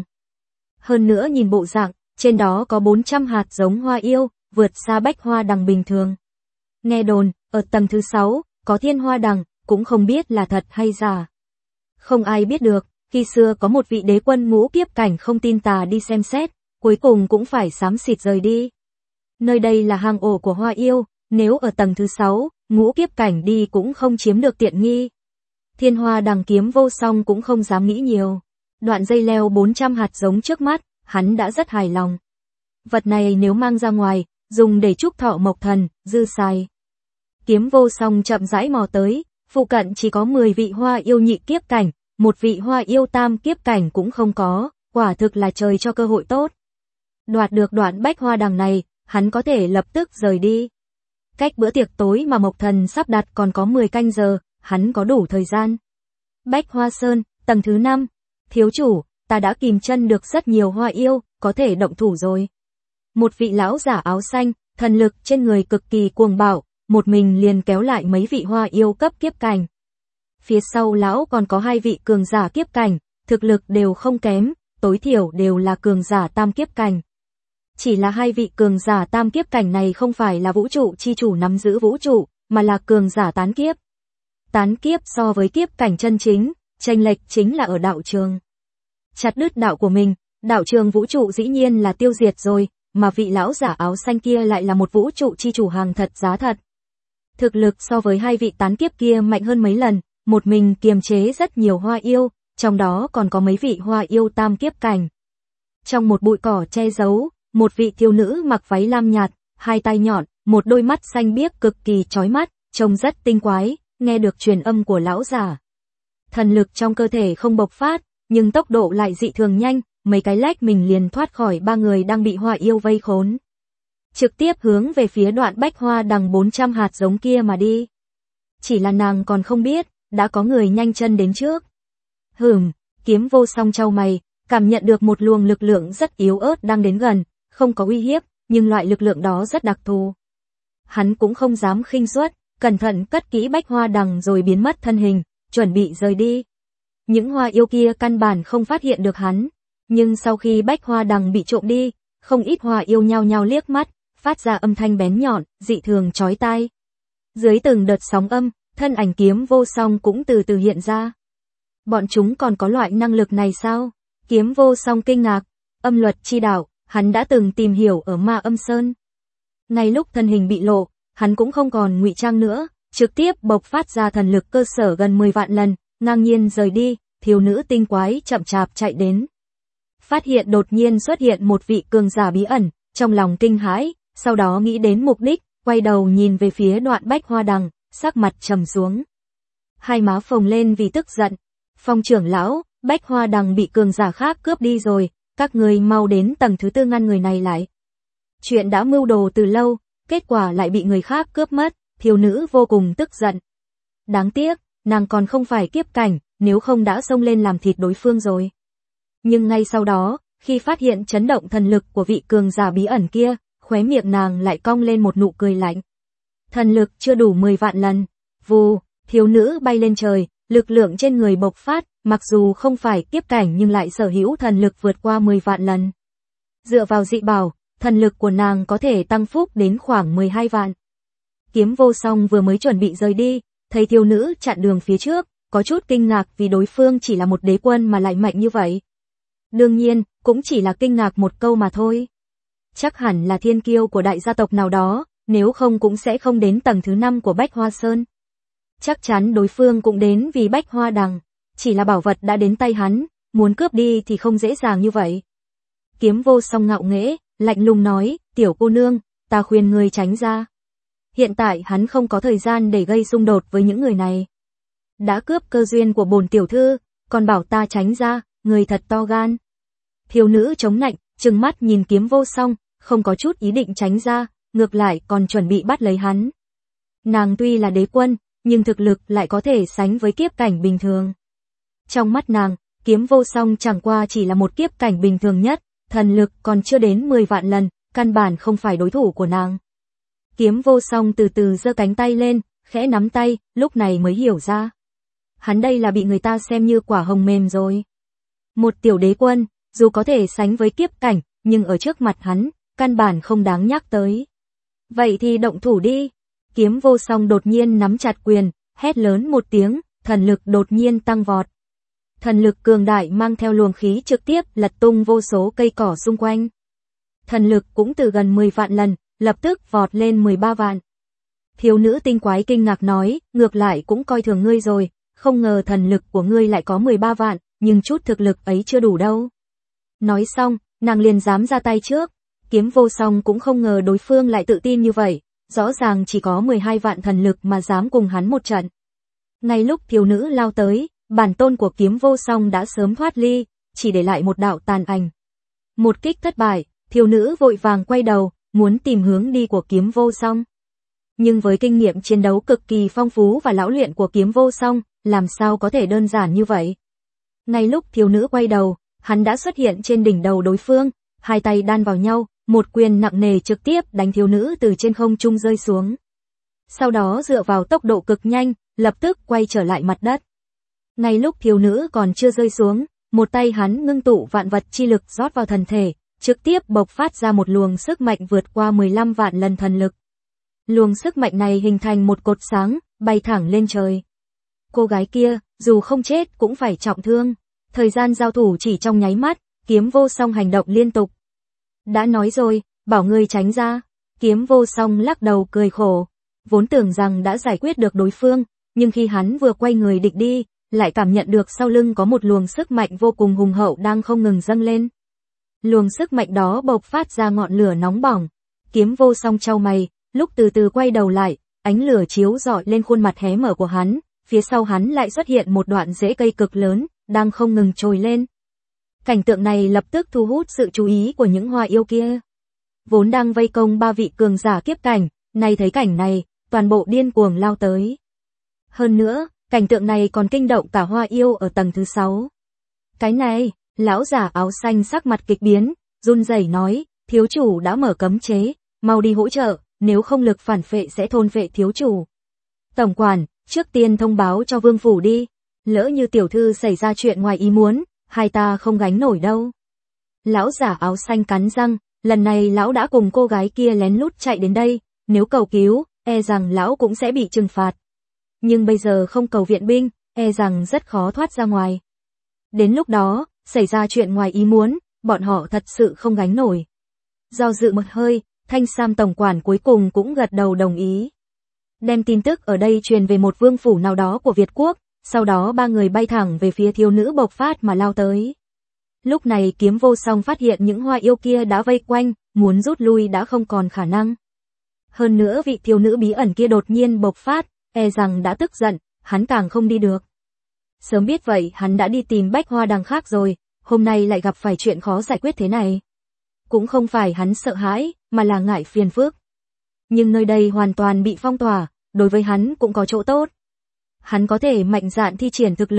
Hơn nữa nhìn bộ dạng, trên đó có bốn trăm hạt giống hoa yêu, vượt xa bách hoa đằng bình thường. Nghe đồn, ở tầng thứ sáu, có thiên hoa đằng, cũng không biết là thật hay giả. Không ai biết được, khi xưa có một vị đế quân ngũ kiếp cảnh không tin tà đi xem xét, cuối cùng cũng phải xám xịt rời đi. Nơi đây là hang ổ của hoa yêu, nếu ở tầng thứ sáu, ngũ kiếp cảnh đi cũng không chiếm được tiện nghi. Thiên hoa đằng Kiếm Vô Song cũng không dám nghĩ nhiều. Đoạn dây leo bốn trăm hạt giống trước mắt, hắn đã rất hài lòng. Vật này nếu mang ra ngoài, dùng để chúc thọ mộc thần, dư xài. Kiếm Vô Song chậm rãi mò tới, phụ cận chỉ có mười vị hoa yêu nhị kiếp cảnh, một vị hoa yêu tam kiếp cảnh cũng không có, quả thực là trời cho cơ hội tốt. Đoạt được đoạn bách hoa đằng này, hắn có thể lập tức rời đi. Cách bữa tiệc tối mà Mộc Thần sắp đặt còn có mười canh giờ, hắn có đủ thời gian. Bách Hoa Sơn, tầng thứ năm. Thiếu chủ, ta đã kìm chân được rất nhiều hoa yêu, có thể động thủ rồi. Một vị lão giả áo xanh, thần lực trên người cực kỳ cuồng bạo, một mình liền kéo lại mấy vị hoa yêu cấp kiếp cảnh. Phía sau lão còn có hai vị cường giả kiếp cảnh, thực lực đều không kém, tối thiểu đều là cường giả tam kiếp cảnh. Chỉ là hai vị cường giả tam kiếp cảnh này không phải là vũ trụ chi chủ nắm giữ vũ trụ, mà là cường giả tán kiếp. Tán kiếp so với kiếp cảnh chân chính, chênh lệch chính là ở đạo trường. Chặt đứt đạo của mình, đạo trường vũ trụ dĩ nhiên là tiêu diệt rồi, mà vị lão giả áo xanh kia lại là một vũ trụ chi chủ hàng thật giá thật. Thực lực so với hai vị tán kiếp kia mạnh hơn mấy lần, một mình kiềm chế rất nhiều hoa yêu, trong đó còn có mấy vị hoa yêu tam kiếp cảnh. Trong một bụi cỏ che giấu, một vị thiếu nữ mặc váy lam nhạt, hai tai nhọn, một đôi mắt xanh biếc cực kỳ chói mắt, trông rất tinh quái, nghe được truyền âm của lão giả. Thần lực trong cơ thể không bộc phát, nhưng tốc độ lại dị thường nhanh, mấy cái lách mình liền thoát khỏi ba người đang bị hoa yêu vây khốn. Trực tiếp hướng về phía đoạn bách hoa đằng bốn trăm hạt giống kia mà đi. Chỉ là nàng còn không biết, đã có người nhanh chân đến trước. Hửm, Kiếm Vô Song chau mày, cảm nhận được một luồng lực lượng rất yếu ớt đang đến gần, không có uy hiếp, nhưng loại lực lượng đó rất đặc thù. Hắn cũng không dám khinh suất, cẩn thận cất kỹ bách hoa đằng rồi biến mất thân hình, chuẩn bị rời đi. Những hoa yêu kia căn bản không phát hiện được hắn, nhưng sau khi bách hoa đằng bị trộm đi, không ít hoa yêu nhao nhao liếc mắt, phát ra âm thanh bén nhọn, dị thường chói tai. Dưới từng đợt sóng âm, thân ảnh Kiếm Vô Song cũng từ từ hiện ra. Bọn chúng còn có loại năng lực này sao? Kiếm Vô Song kinh ngạc, âm luật chi đạo, hắn đã từng tìm hiểu ở Ma Âm Sơn. Ngay lúc thân hình bị lộ, hắn cũng không còn ngụy trang nữa, trực tiếp bộc phát ra thần lực cơ sở gần mười vạn lần, ngang nhiên rời đi, thiếu nữ tinh quái chậm chạp chạy đến. Phát hiện đột nhiên xuất hiện một vị cường giả bí ẩn, trong lòng kinh hãi, sau đó nghĩ đến mục đích, quay đầu nhìn về phía đoạn bách hoa đằng, sắc mặt trầm xuống. Hai má phồng lên vì tức giận. Phong trưởng lão, bách hoa đằng bị cường giả khác cướp đi rồi, các người mau đến tầng thứ tư ngăn người này lại. Chuyện đã mưu đồ từ lâu, kết quả lại bị người khác cướp mất, thiếu nữ vô cùng tức giận. Đáng tiếc, nàng còn không phải kiếp cảnh, nếu không đã xông lên làm thịt đối phương rồi. Nhưng ngay sau đó, khi phát hiện chấn động thần lực của vị cường giả bí ẩn kia, khóe miệng nàng lại cong lên một nụ cười lạnh. Thần lực chưa đủ mười vạn lần. Vù, thiếu nữ bay lên trời, lực lượng trên người bộc phát, mặc dù không phải kiếp cảnh nhưng lại sở hữu thần lực vượt qua mười vạn lần. Dựa vào dị bảo, thần lực của nàng có thể tăng phúc đến khoảng mười hai vạn. Kiếm Vô Song vừa mới chuẩn bị rời đi, thấy thiếu nữ chặn đường phía trước, có chút kinh ngạc vì đối phương chỉ là một đế quân mà lại mạnh như vậy. Đương nhiên, cũng chỉ là kinh ngạc một câu mà thôi. Chắc hẳn là thiên kiêu của đại gia tộc nào đó, nếu không cũng sẽ không đến tầng thứ năm của Bách Hoa Sơn. Chắc chắn đối phương cũng đến vì Bách Hoa Đằng, chỉ là bảo vật đã đến tay hắn, muốn cướp đi thì không dễ dàng như vậy. Kiếm Vô Song ngạo nghễ, lạnh lùng nói, tiểu cô nương, ta khuyên ngươi tránh ra. Hiện tại hắn không có thời gian để gây xung đột với những người này. Đã cướp cơ duyên của bổn tiểu thư, còn bảo ta tránh ra, người thật to gan. Thiếu nữ chống nạnh, trừng mắt nhìn Kiếm Vô Song, không có chút ý định tránh ra, ngược lại còn chuẩn bị bắt lấy hắn. Nàng tuy là đế quân, nhưng thực lực lại có thể sánh với kiếp cảnh bình thường. Trong mắt nàng, Kiếm Vô Song chẳng qua chỉ là một kiếp cảnh bình thường nhất, thần lực còn chưa đến mười vạn lần, căn bản không phải đối thủ của nàng. Kiếm Vô Song từ từ giơ cánh tay lên, khẽ nắm tay, lúc này mới hiểu ra. Hắn đây là bị người ta xem như quả hồng mềm rồi. Một tiểu đế quân, dù có thể sánh với kiếp cảnh, nhưng ở trước mặt hắn, căn bản không đáng nhắc tới. Vậy thì động thủ đi. Kiếm Vô Song đột nhiên nắm chặt quyền, hét lớn một tiếng, thần lực đột nhiên tăng vọt. Thần lực cường đại mang theo luồng khí trực tiếp lật tung vô số cây cỏ xung quanh. Thần lực cũng từ gần mười vạn lần, lập tức vọt lên mười ba vạn. Thiếu nữ tinh quái kinh ngạc nói, ngược lại cũng coi thường ngươi rồi, không ngờ thần lực của ngươi lại có mười ba vạn, nhưng chút thực lực ấy chưa đủ đâu. Nói xong, nàng liền dám ra tay trước. Kiếm Vô Song cũng không ngờ đối phương lại tự tin như vậy, rõ ràng chỉ có mười hai vạn thần lực mà dám cùng hắn một trận. Ngay lúc thiếu nữ lao tới, bản tôn của Kiếm Vô Song đã sớm thoát ly, chỉ để lại một đạo tàn ảnh. Một kích thất bại, thiếu nữ vội vàng quay đầu, muốn tìm hướng đi của Kiếm Vô Song. Nhưng với kinh nghiệm chiến đấu cực kỳ phong phú và lão luyện của Kiếm Vô Song, làm sao có thể đơn giản như vậy. Ngay lúc thiếu nữ quay đầu, hắn đã xuất hiện trên đỉnh đầu đối phương, hai tay đan vào nhau, một quyền nặng nề trực tiếp đánh thiếu nữ từ trên không trung rơi xuống. Sau đó dựa vào tốc độ cực nhanh, lập tức quay trở lại mặt đất. Ngay lúc thiếu nữ còn chưa rơi xuống, một tay hắn ngưng tụ vạn vật chi lực rót vào thần thể, trực tiếp bộc phát ra một luồng sức mạnh vượt qua mười lăm vạn lần thần lực. Luồng sức mạnh này hình thành một cột sáng, bay thẳng lên trời. Cô gái kia, dù không chết cũng phải trọng thương. Thời gian giao thủ chỉ trong nháy mắt, Kiếm Vô Song hành động liên tục. Đã nói rồi, bảo ngươi tránh ra. Kiếm Vô Song lắc đầu cười khổ. Vốn tưởng rằng đã giải quyết được đối phương, nhưng khi hắn vừa quay người địch đi, lại cảm nhận được sau lưng có một luồng sức mạnh vô cùng hùng hậu đang không ngừng dâng lên. Luồng sức mạnh đó bộc phát ra ngọn lửa nóng bỏng. Kiếm Vô Song chau mày, lúc từ từ quay đầu lại, ánh lửa chiếu rọi lên khuôn mặt hé mở của hắn, phía sau hắn lại xuất hiện một đoạn rễ cây cực lớn, đang không ngừng trồi lên. Cảnh tượng này lập tức thu hút sự chú ý của những hoa yêu kia. Vốn đang vây công ba vị cường giả kiếp cảnh, nay thấy cảnh này, toàn bộ điên cuồng lao tới. Hơn nữa, cảnh tượng này còn kinh động cả hoa yêu ở tầng thứ sáu. Cái này, lão giả áo xanh sắc mặt kịch biến, run rẩy nói, thiếu chủ đã mở cấm chế, mau đi hỗ trợ, nếu không lực phản phệ sẽ thôn phệ thiếu chủ. Tổng quản, trước tiên thông báo cho vương phủ đi, lỡ như tiểu thư xảy ra chuyện ngoài ý muốn, hai ta không gánh nổi đâu. Lão giả áo xanh cắn răng, lần này lão đã cùng cô gái kia lén lút chạy đến đây, nếu cầu cứu, e rằng lão cũng sẽ bị trừng phạt. Nhưng bây giờ không cầu viện binh, e rằng rất khó thoát ra ngoài. Đến lúc đó, xảy ra chuyện ngoài ý muốn, bọn họ thật sự không gánh nổi. Do dự một hơi, Thanh Sam tổng quản cuối cùng cũng gật đầu đồng ý. Đem tin tức ở đây truyền về một vương phủ nào đó của Việt Quốc, sau đó ba người bay thẳng về phía thiếu nữ bộc phát mà lao tới. Lúc này Kiếm Vô Song phát hiện những hoa yêu kia đã vây quanh, muốn rút lui đã không còn khả năng. Hơn nữa vị thiếu nữ bí ẩn kia đột nhiên bộc phát, e rằng đã tức giận, hắn càng không đi được. Sớm biết vậy hắn đã đi tìm Bách Hoa Đằng khác rồi, hôm nay lại gặp phải chuyện khó giải quyết thế này. Cũng không phải hắn sợ hãi, mà là ngại phiền phức. Nhưng nơi đây hoàn toàn bị phong tỏa, đối với hắn cũng có chỗ tốt. Hắn có thể mạnh dạn thi triển thực lực,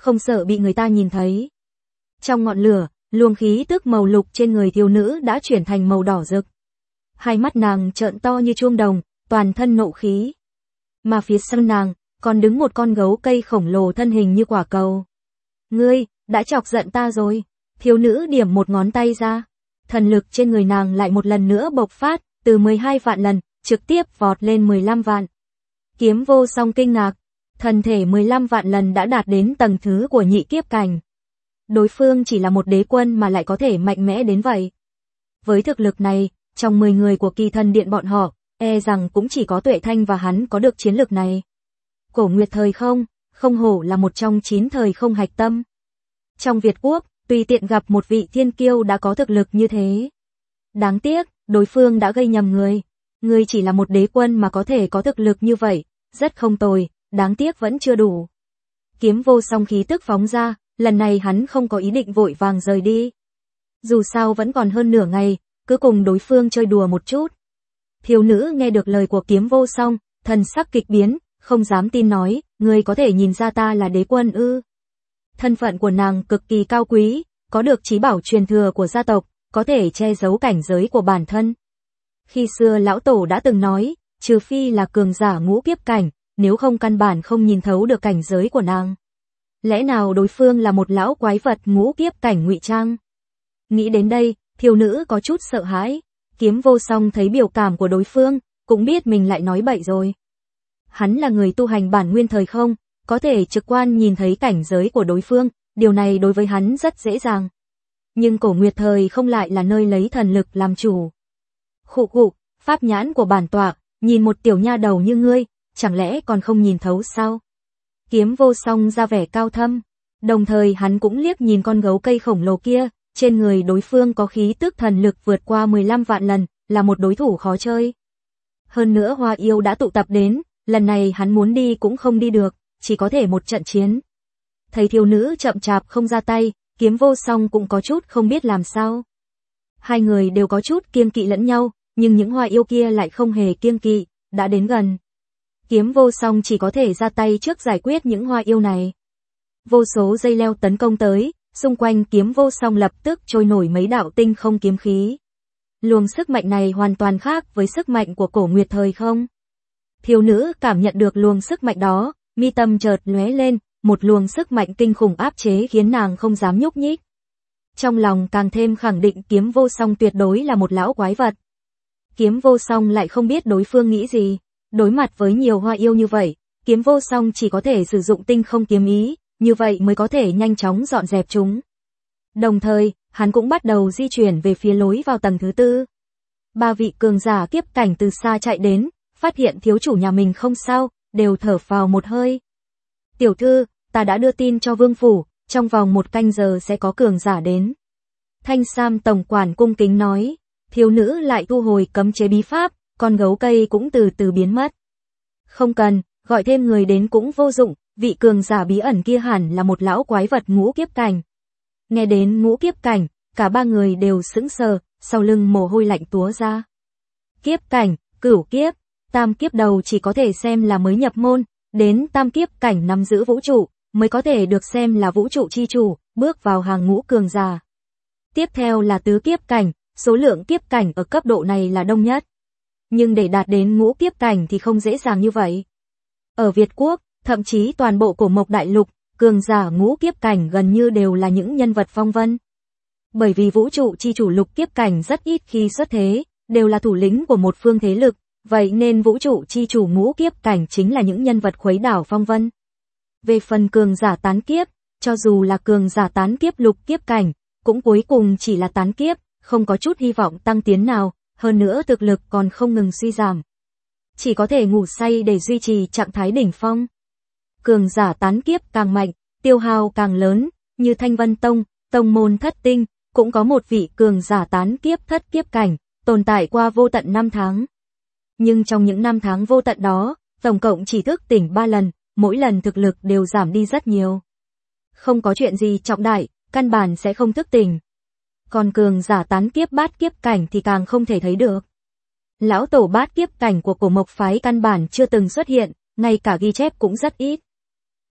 không sợ bị người ta nhìn thấy. Trong ngọn lửa, luồng khí tức màu lục trên người thiếu nữ đã chuyển thành màu đỏ rực. Hai mắt nàng trợn to như chuông đồng, toàn thân nộ khí. Mà phía sau nàng, còn đứng một con gấu cây khổng lồ thân hình như quả cầu. Ngươi, đã chọc giận ta rồi. Thiếu nữ điểm một ngón tay ra. Thần lực trên người nàng lại một lần nữa bộc phát, từ mười hai vạn lần, trực tiếp vọt lên mười lăm vạn. Kiếm Vô Song kinh ngạc, thân thể mười lăm vạn lần đã đạt đến tầng thứ của nhị kiếp cảnh. Đối phương chỉ là một đế quân mà lại có thể mạnh mẽ đến vậy. Với thực lực này, trong mười người của Kỳ Thần Điện bọn họ, e rằng cũng chỉ có Tuệ Thanh và hắn có được chiến lực này. Cổ Nguyệt thời không, không hổ là một trong chín thời không hạch tâm. Trong Việt Quốc, tùy tiện gặp một vị thiên kiêu đã có thực lực như thế. Đáng tiếc, đối phương đã gây nhầm người. Ngươi chỉ là một đế quân mà có thể có thực lực như vậy, rất không tồi, đáng tiếc vẫn chưa đủ. Kiếm Vô Song khí tức phóng ra, lần này hắn không có ý định vội vàng rời đi. Dù sao vẫn còn hơn nửa ngày, cứ cùng đối phương chơi đùa một chút. Thiếu nữ nghe được lời của Kiếm Vô Song, thần sắc kịch biến, không dám tin nói, ngươi có thể nhìn ra ta là đế quân ư? Thân phận của nàng cực kỳ cao quý, có được chí bảo truyền thừa của gia tộc, có thể che giấu cảnh giới của bản thân. Khi xưa lão tổ đã từng nói, trừ phi là cường giả ngũ kiếp cảnh, nếu không căn bản không nhìn thấu được cảnh giới của nàng. Lẽ nào đối phương là một lão quái vật ngũ kiếp cảnh ngụy trang? Nghĩ đến đây, thiếu nữ có chút sợ hãi. Kiếm Vô Song thấy biểu cảm của đối phương, cũng biết mình lại nói bậy rồi. Hắn là người tu hành bản nguyên thời không, có thể trực quan nhìn thấy cảnh giới của đối phương, điều này đối với hắn rất dễ dàng. Nhưng Cổ Nguyệt thời không lại là nơi lấy thần lực làm chủ. Khụ khụ, pháp nhãn của bản tọa, nhìn một tiểu nha đầu như ngươi, chẳng lẽ còn không nhìn thấu sao? Kiếm Vô Song ra vẻ cao thâm, đồng thời hắn cũng liếc nhìn con gấu cây khổng lồ kia, trên người đối phương có khí tức thần lực vượt qua mười lăm vạn lần, là một đối thủ khó chơi. Hơn nữa Hoa Yêu đã tụ tập đến, lần này hắn muốn đi cũng không đi được, chỉ có thể một trận chiến. Thấy thiếu nữ chậm chạp không ra tay, Kiếm Vô Song cũng có chút không biết làm sao. Hai người đều có chút kiêng kỵ lẫn nhau, nhưng những Hoa Yêu kia lại không hề kiêng kỵ, đã đến gần. Kiếm Vô Song chỉ có thể ra tay trước giải quyết những Hoa Yêu này. Vô số dây leo tấn công tới, xung quanh Kiếm Vô Song lập tức trôi nổi mấy đạo tinh không kiếm khí. Luồng sức mạnh này hoàn toàn khác với sức mạnh của Cổ Nguyệt thời không. Thiếu nữ cảm nhận được luồng sức mạnh đó, mi tâm chợt lóe lên, một luồng sức mạnh kinh khủng áp chế khiến nàng không dám nhúc nhích. Trong lòng càng thêm khẳng định Kiếm Vô Song tuyệt đối là một lão quái vật. Kiếm Vô Song lại không biết đối phương nghĩ gì, đối mặt với nhiều Hoa Yêu như vậy, Kiếm Vô Song chỉ có thể sử dụng tinh không kiếm ý, như vậy mới có thể nhanh chóng dọn dẹp chúng. Đồng thời, hắn cũng bắt đầu di chuyển về phía lối vào tầng thứ tư. Ba vị cường giả kiếp cảnh từ xa chạy đến, phát hiện thiếu chủ nhà mình không sao, đều thở phào một hơi. Tiểu thư, ta đã đưa tin cho vương phủ, trong vòng một canh giờ sẽ có cường giả đến. Thanh Sam tổng quản cung kính nói, thiếu nữ lại thu hồi cấm chế bí pháp, con gấu cây cũng từ từ biến mất. Không cần, gọi thêm người đến cũng vô dụng, vị cường giả bí ẩn kia hẳn là một lão quái vật ngũ kiếp cảnh. Nghe đến ngũ kiếp cảnh, cả ba người đều sững sờ, sau lưng mồ hôi lạnh túa ra. Kiếp cảnh, cửu kiếp, tam kiếp đầu chỉ có thể xem là mới nhập môn, đến tam kiếp cảnh nắm giữ vũ trụ, mới có thể được xem là vũ trụ chi chủ, bước vào hàng ngũ cường giả. Tiếp theo là tứ kiếp cảnh, số lượng kiếp cảnh ở cấp độ này là đông nhất. Nhưng để đạt đến ngũ kiếp cảnh thì không dễ dàng như vậy. Ở Việt Quốc, thậm chí toàn bộ Cổ Mộc Đại Lục, cường giả ngũ kiếp cảnh gần như đều là những nhân vật phong vân. Bởi vì vũ trụ chi chủ lục kiếp cảnh rất ít khi xuất thế, đều là thủ lĩnh của một phương thế lực, vậy nên vũ trụ chi chủ ngũ kiếp cảnh chính là những nhân vật khuấy đảo phong vân. Về phần cường giả tán kiếp, cho dù là cường giả tán kiếp lục kiếp cảnh, cũng cuối cùng chỉ là tán kiếp, không có chút hy vọng tăng tiến nào, hơn nữa thực lực còn không ngừng suy giảm. Chỉ có thể ngủ say để duy trì trạng thái đỉnh phong. Cường giả tán kiếp càng mạnh, tiêu hao càng lớn, như Thanh Vân Tông, tông môn thất tinh, cũng có một vị cường giả tán kiếp thất kiếp cảnh, tồn tại qua vô tận năm tháng. Nhưng trong những năm tháng vô tận đó, tổng cộng chỉ thức tỉnh ba lần, mỗi lần thực lực đều giảm đi rất nhiều. Không có chuyện gì trọng đại, căn bản sẽ không thức tỉnh. Còn cường giả tán kiếp bát kiếp cảnh thì càng không thể thấy được. Lão tổ bát kiếp cảnh của Cổ Mộc phái căn bản chưa từng xuất hiện, ngay cả ghi chép cũng rất ít.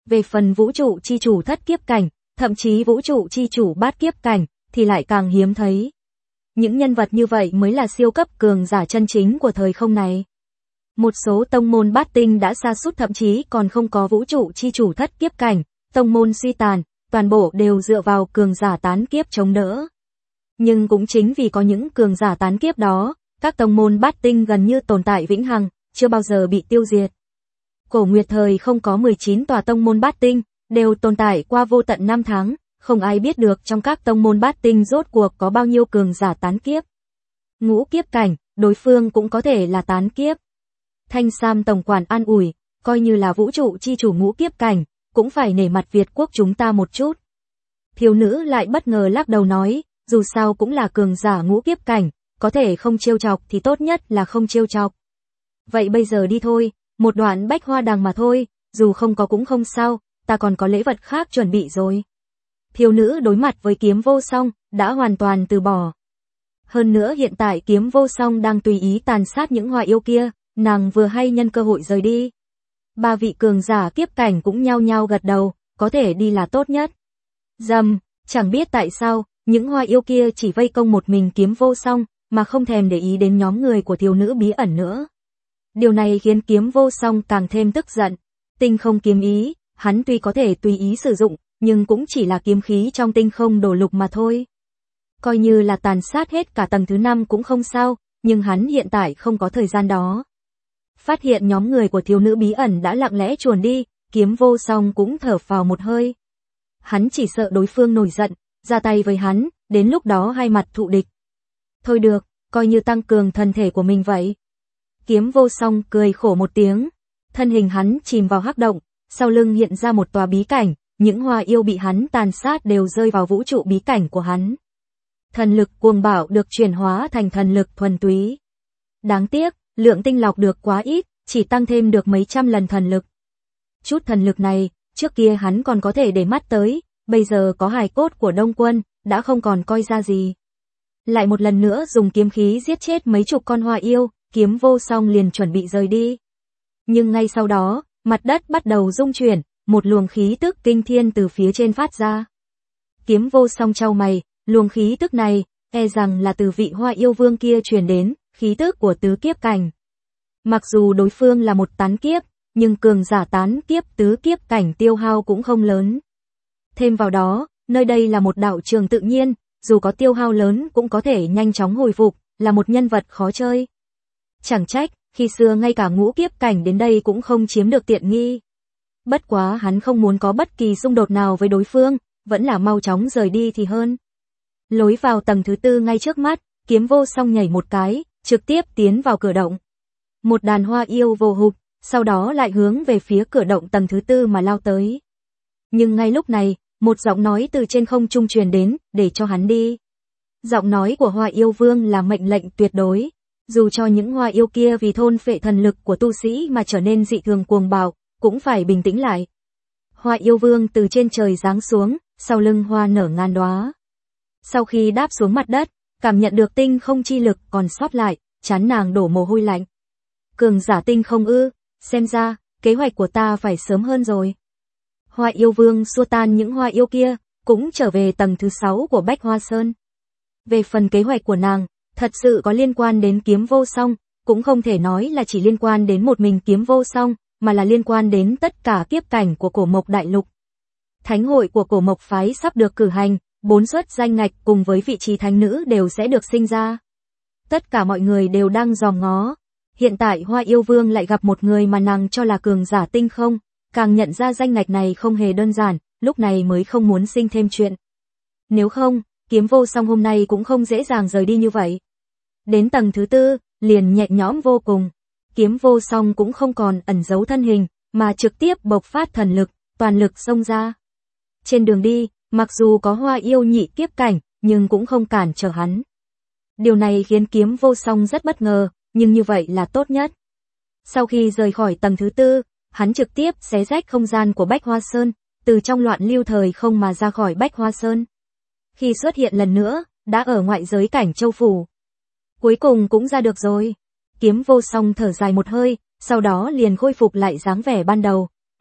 Về phần vũ trụ chi chủ thất kiếp cảnh, thậm chí vũ trụ chi chủ bát kiếp cảnh, thì lại càng hiếm thấy. Những nhân vật như vậy mới là siêu cấp cường giả chân chính của thời không này. Một số tông môn bát tinh đã sa sút, thậm chí còn không có vũ trụ chi chủ thất kiếp cảnh, tông môn suy tàn, toàn bộ đều dựa vào cường giả tán kiếp chống đỡ. Nhưng cũng chính vì có những cường giả tán kiếp đó, các tông môn bát tinh gần như tồn tại vĩnh hằng, chưa bao giờ bị tiêu diệt. Cổ Nguyệt thời không có mười chín tòa tông môn bát tinh, đều tồn tại qua vô tận năm tháng, không ai biết được trong các tông môn bát tinh rốt cuộc có bao nhiêu cường giả tán kiếp. Ngũ kiếp cảnh, đối phương cũng có thể là tán kiếp. Thanh Sam tổng quản an ủi, coi như là vũ trụ chi chủ ngũ kiếp cảnh, cũng phải nể mặt Việt quốc chúng ta một chút. Thiếu nữ lại bất ngờ lắc đầu nói, dù sao cũng là cường giả ngũ kiếp cảnh, có thể không trêu chọc thì tốt nhất là không trêu chọc. Vậy bây giờ đi thôi, một đoạn bách hoa đằng mà thôi, dù không có cũng không sao, ta còn có lễ vật khác chuẩn bị rồi. Thiếu nữ đối mặt với Kiếm Vô Song, đã hoàn toàn từ bỏ. Hơn nữa hiện tại Kiếm Vô Song đang tùy ý tàn sát những hoa yêu kia, nàng vừa hay nhân cơ hội rời đi. Ba vị cường giả kiếp cảnh cũng nhao nhao gật đầu, có thể đi là tốt nhất. Dầm, chẳng biết tại sao, những hoa yêu kia chỉ vây công một mình Kiếm Vô Song, mà không thèm để ý đến nhóm người của thiếu nữ bí ẩn nữa. Điều này khiến Kiếm Vô Song càng thêm tức giận. Tinh không kiếm ý, hắn tuy có thể tùy ý sử dụng, nhưng cũng chỉ là kiếm khí trong tinh không đổ lục mà thôi. Coi như là tàn sát hết cả tầng thứ năm cũng không sao, nhưng hắn hiện tại không có thời gian đó. Phát hiện nhóm người của thiếu nữ bí ẩn đã lặng lẽ chuồn đi, Kiếm Vô Song cũng thở phào một hơi. Hắn chỉ sợ đối phương nổi giận, ra tay với hắn, đến lúc đó hai mặt thụ địch. Thôi được, coi như tăng cường thân thể của mình vậy. Kiếm Vô Song cười khổ một tiếng, thân hình hắn chìm vào hắc động, sau lưng hiện ra một tòa bí cảnh, những hoa yêu bị hắn tàn sát đều rơi vào vũ trụ bí cảnh của hắn. Thần lực cuồng bạo được chuyển hóa thành thần lực thuần túy. Đáng tiếc, lượng tinh lọc được quá ít, chỉ tăng thêm được mấy trăm lần thần lực. Chút thần lực này, trước kia hắn còn có thể để mắt tới, bây giờ có hài cốt của Đông Quân, đã không còn coi ra gì. Lại một lần nữa dùng kiếm khí giết chết mấy chục con hoa yêu, Kiếm Vô Song liền chuẩn bị rời đi. Nhưng ngay sau đó, mặt đất bắt đầu rung chuyển, một luồng khí tức kinh thiên từ phía trên phát ra. Kiếm Vô Song chau mày, luồng khí tức này, e rằng là từ vị hoa yêu vương kia truyền đến, khí tức của tứ kiếp cảnh. Mặc dù đối phương là một tán kiếp, nhưng cường giả tán kiếp tứ kiếp cảnh tiêu hao cũng không lớn. Thêm vào đó, nơi đây là một đạo trường tự nhiên, dù có tiêu hao lớn cũng có thể nhanh chóng hồi phục, là một nhân vật khó chơi. Chẳng trách, khi xưa ngay cả ngũ kiếp cảnh đến đây cũng không chiếm được tiện nghi. Bất quá hắn không muốn có bất kỳ xung đột nào với đối phương, vẫn là mau chóng rời đi thì hơn. Lối vào tầng thứ tư ngay trước mắt, Kiếm Vô Song nhảy một cái, trực tiếp tiến vào cửa động. Một đàn hoa yêu vồ hụp, sau đó lại hướng về phía cửa động tầng thứ tư mà lao tới. Nhưng ngay lúc này, một giọng nói từ trên không trung truyền đến, để cho hắn đi. Giọng nói của hoa yêu vương là mệnh lệnh tuyệt đối. Dù cho những hoa yêu kia vì thôn phệ thần lực của tu sĩ mà trở nên dị thường cuồng bạo, cũng phải bình tĩnh lại. Hoa yêu vương từ trên trời giáng xuống, sau lưng hoa nở ngàn đóa. Sau khi đáp xuống mặt đất, cảm nhận được tinh không chi lực còn sót lại, trán nàng đổ mồ hôi lạnh. Cường giả tinh không ư, xem ra, kế hoạch của ta phải sớm hơn rồi. Hoa yêu vương xua tan những hoa yêu kia, cũng trở về tầng thứ sáu của Bách Hoa Sơn. Về phần kế hoạch của nàng, thật sự có liên quan đến Kiếm Vô Song, cũng không thể nói là chỉ liên quan đến một mình Kiếm Vô Song, mà là liên quan đến tất cả kiếp cảnh của Cổ Mộc Đại Lục. Thánh hội của Cổ Mộc phái sắp được cử hành, bốn suất danh ngạch cùng với vị trí thánh nữ đều sẽ được sinh ra. Tất cả mọi người đều đang dòm ngó. Hiện tại Hoa Yêu Vương lại gặp một người mà nàng cho là cường giả tinh không, càng nhận ra danh ngạch này không hề đơn giản, lúc này mới không muốn sinh thêm chuyện. Nếu không, Kiếm Vô Song hôm nay cũng không dễ dàng rời đi như vậy. Đến tầng thứ tư, liền nhẹ nhõm vô cùng. Kiếm Vô Song cũng không còn ẩn giấu thân hình, mà trực tiếp bộc phát thần lực, toàn lực xông ra. Trên đường đi, mặc dù có hoa yêu nhị kiếp cảnh, nhưng cũng không cản trở hắn. Điều này khiến Kiếm Vô Song rất bất ngờ, nhưng như vậy là tốt nhất. Sau khi rời khỏi tầng thứ tư, hắn trực tiếp xé rách không gian của Bách Hoa Sơn, từ trong loạn lưu thời không mà ra khỏi Bách Hoa Sơn. Khi xuất hiện lần nữa, đã ở ngoại giới cảnh châu phủ. Cuối cùng cũng ra được rồi. Kiếm Vô Song thở dài một hơi, sau đó liền khôi phục lại dáng vẻ ban đầu,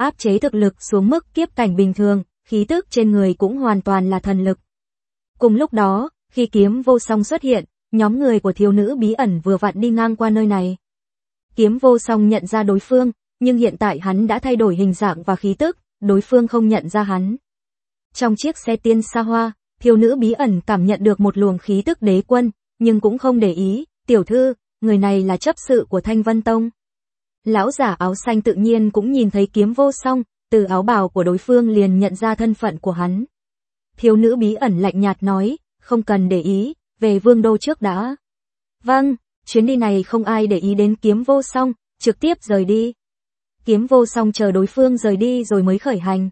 áp chế thực lực xuống mức kiếp cảnh bình thường, khí tức trên người cũng hoàn toàn là thần lực. Cùng lúc đó, khi Kiếm Vô Song xuất hiện, nhóm người của thiếu nữ bí ẩn vừa vặn đi ngang qua nơi này. Kiếm Vô Song nhận ra đối phương, nhưng hiện tại hắn đã thay đổi hình dạng và khí tức, đối phương không nhận ra hắn. Trong chiếc xe tiên xa hoa, thiếu nữ bí ẩn cảm nhận được một luồng khí tức đế quân, nhưng cũng không để ý, tiểu thư, người này là chấp sự của Thanh Vân Tông. Lão giả áo xanh tự nhiên cũng nhìn thấy Kiếm Vô Song, từ áo bào của đối phương liền nhận ra thân phận của hắn. Thiếu nữ bí ẩn lạnh nhạt nói, không cần để ý, về Vương Đô trước đã. Vâng, chuyến đi này không ai để ý đến Kiếm Vô Song, trực tiếp rời đi. Kiếm Vô Song chờ đối phương rời đi rồi mới khởi hành.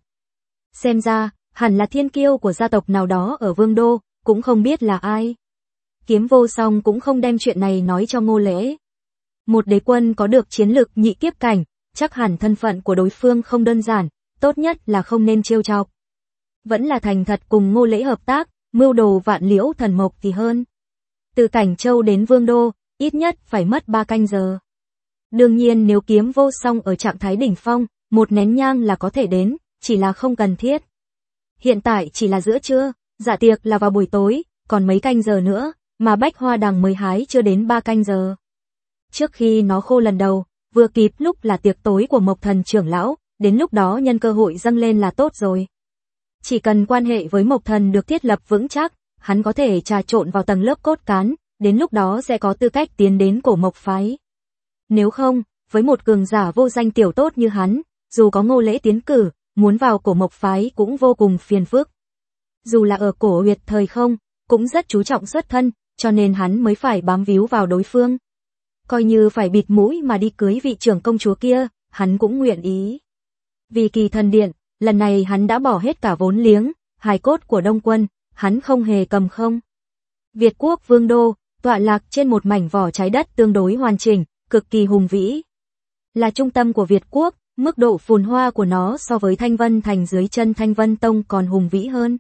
Xem ra, hẳn là thiên kiêu của gia tộc nào đó ở Vương Đô, cũng không biết là ai. Kiếm Vô Song cũng không đem chuyện này nói cho Ngô Lễ. Một đế quân có được chiến lực nhị kiếp cảnh, chắc hẳn thân phận của đối phương không đơn giản, tốt nhất là không nên trêu chọc. Vẫn là thành thật cùng Ngô Lễ hợp tác, mưu đồ vạn liễu thần mộc thì hơn. Từ Cảnh Châu đến Vương Đô, ít nhất phải mất ba canh giờ. Đương nhiên nếu Kiếm Vô Song ở trạng thái đỉnh phong, một nén nhang là có thể đến, chỉ là không cần thiết. Hiện tại chỉ là giữa trưa, dạ tiệc là vào buổi tối, còn mấy canh giờ nữa, mà bách hoa đằng mới hái chưa đến ba canh giờ. Trước khi nó khô lần đầu, vừa kịp lúc là tiệc tối của Mộc Thần trưởng lão, đến lúc đó nhân cơ hội dâng lên là tốt rồi. Chỉ cần quan hệ với Mộc Thần được thiết lập vững chắc, hắn có thể trà trộn vào tầng lớp cốt cán, đến lúc đó sẽ có tư cách tiến đến cổ Mộc phái. Nếu không, với một cường giả vô danh tiểu tốt như hắn, dù có Ngô Lễ tiến cử, muốn vào cổ Mộc phái cũng vô cùng phiền phức. Dù là ở cổ huyệt thời không, cũng rất chú trọng xuất thân, cho nên hắn mới phải bám víu vào đối phương. Coi như phải bịt mũi mà đi cưới vị trưởng công chúa kia, hắn cũng nguyện ý. Vì Kỳ Thần Điện, lần này hắn đã bỏ hết cả vốn liếng, hài cốt của Đông Quân, hắn không hề cầm không. Việt Quốc Vương Đô, tọa lạc trên một mảnh vỏ trái đất tương đối hoàn chỉnh, cực kỳ hùng vĩ. Là trung tâm của Việt Quốc, mức độ phồn hoa của nó so với Thanh Vân Thành dưới chân Thanh Vân Tông còn hùng vĩ hơn.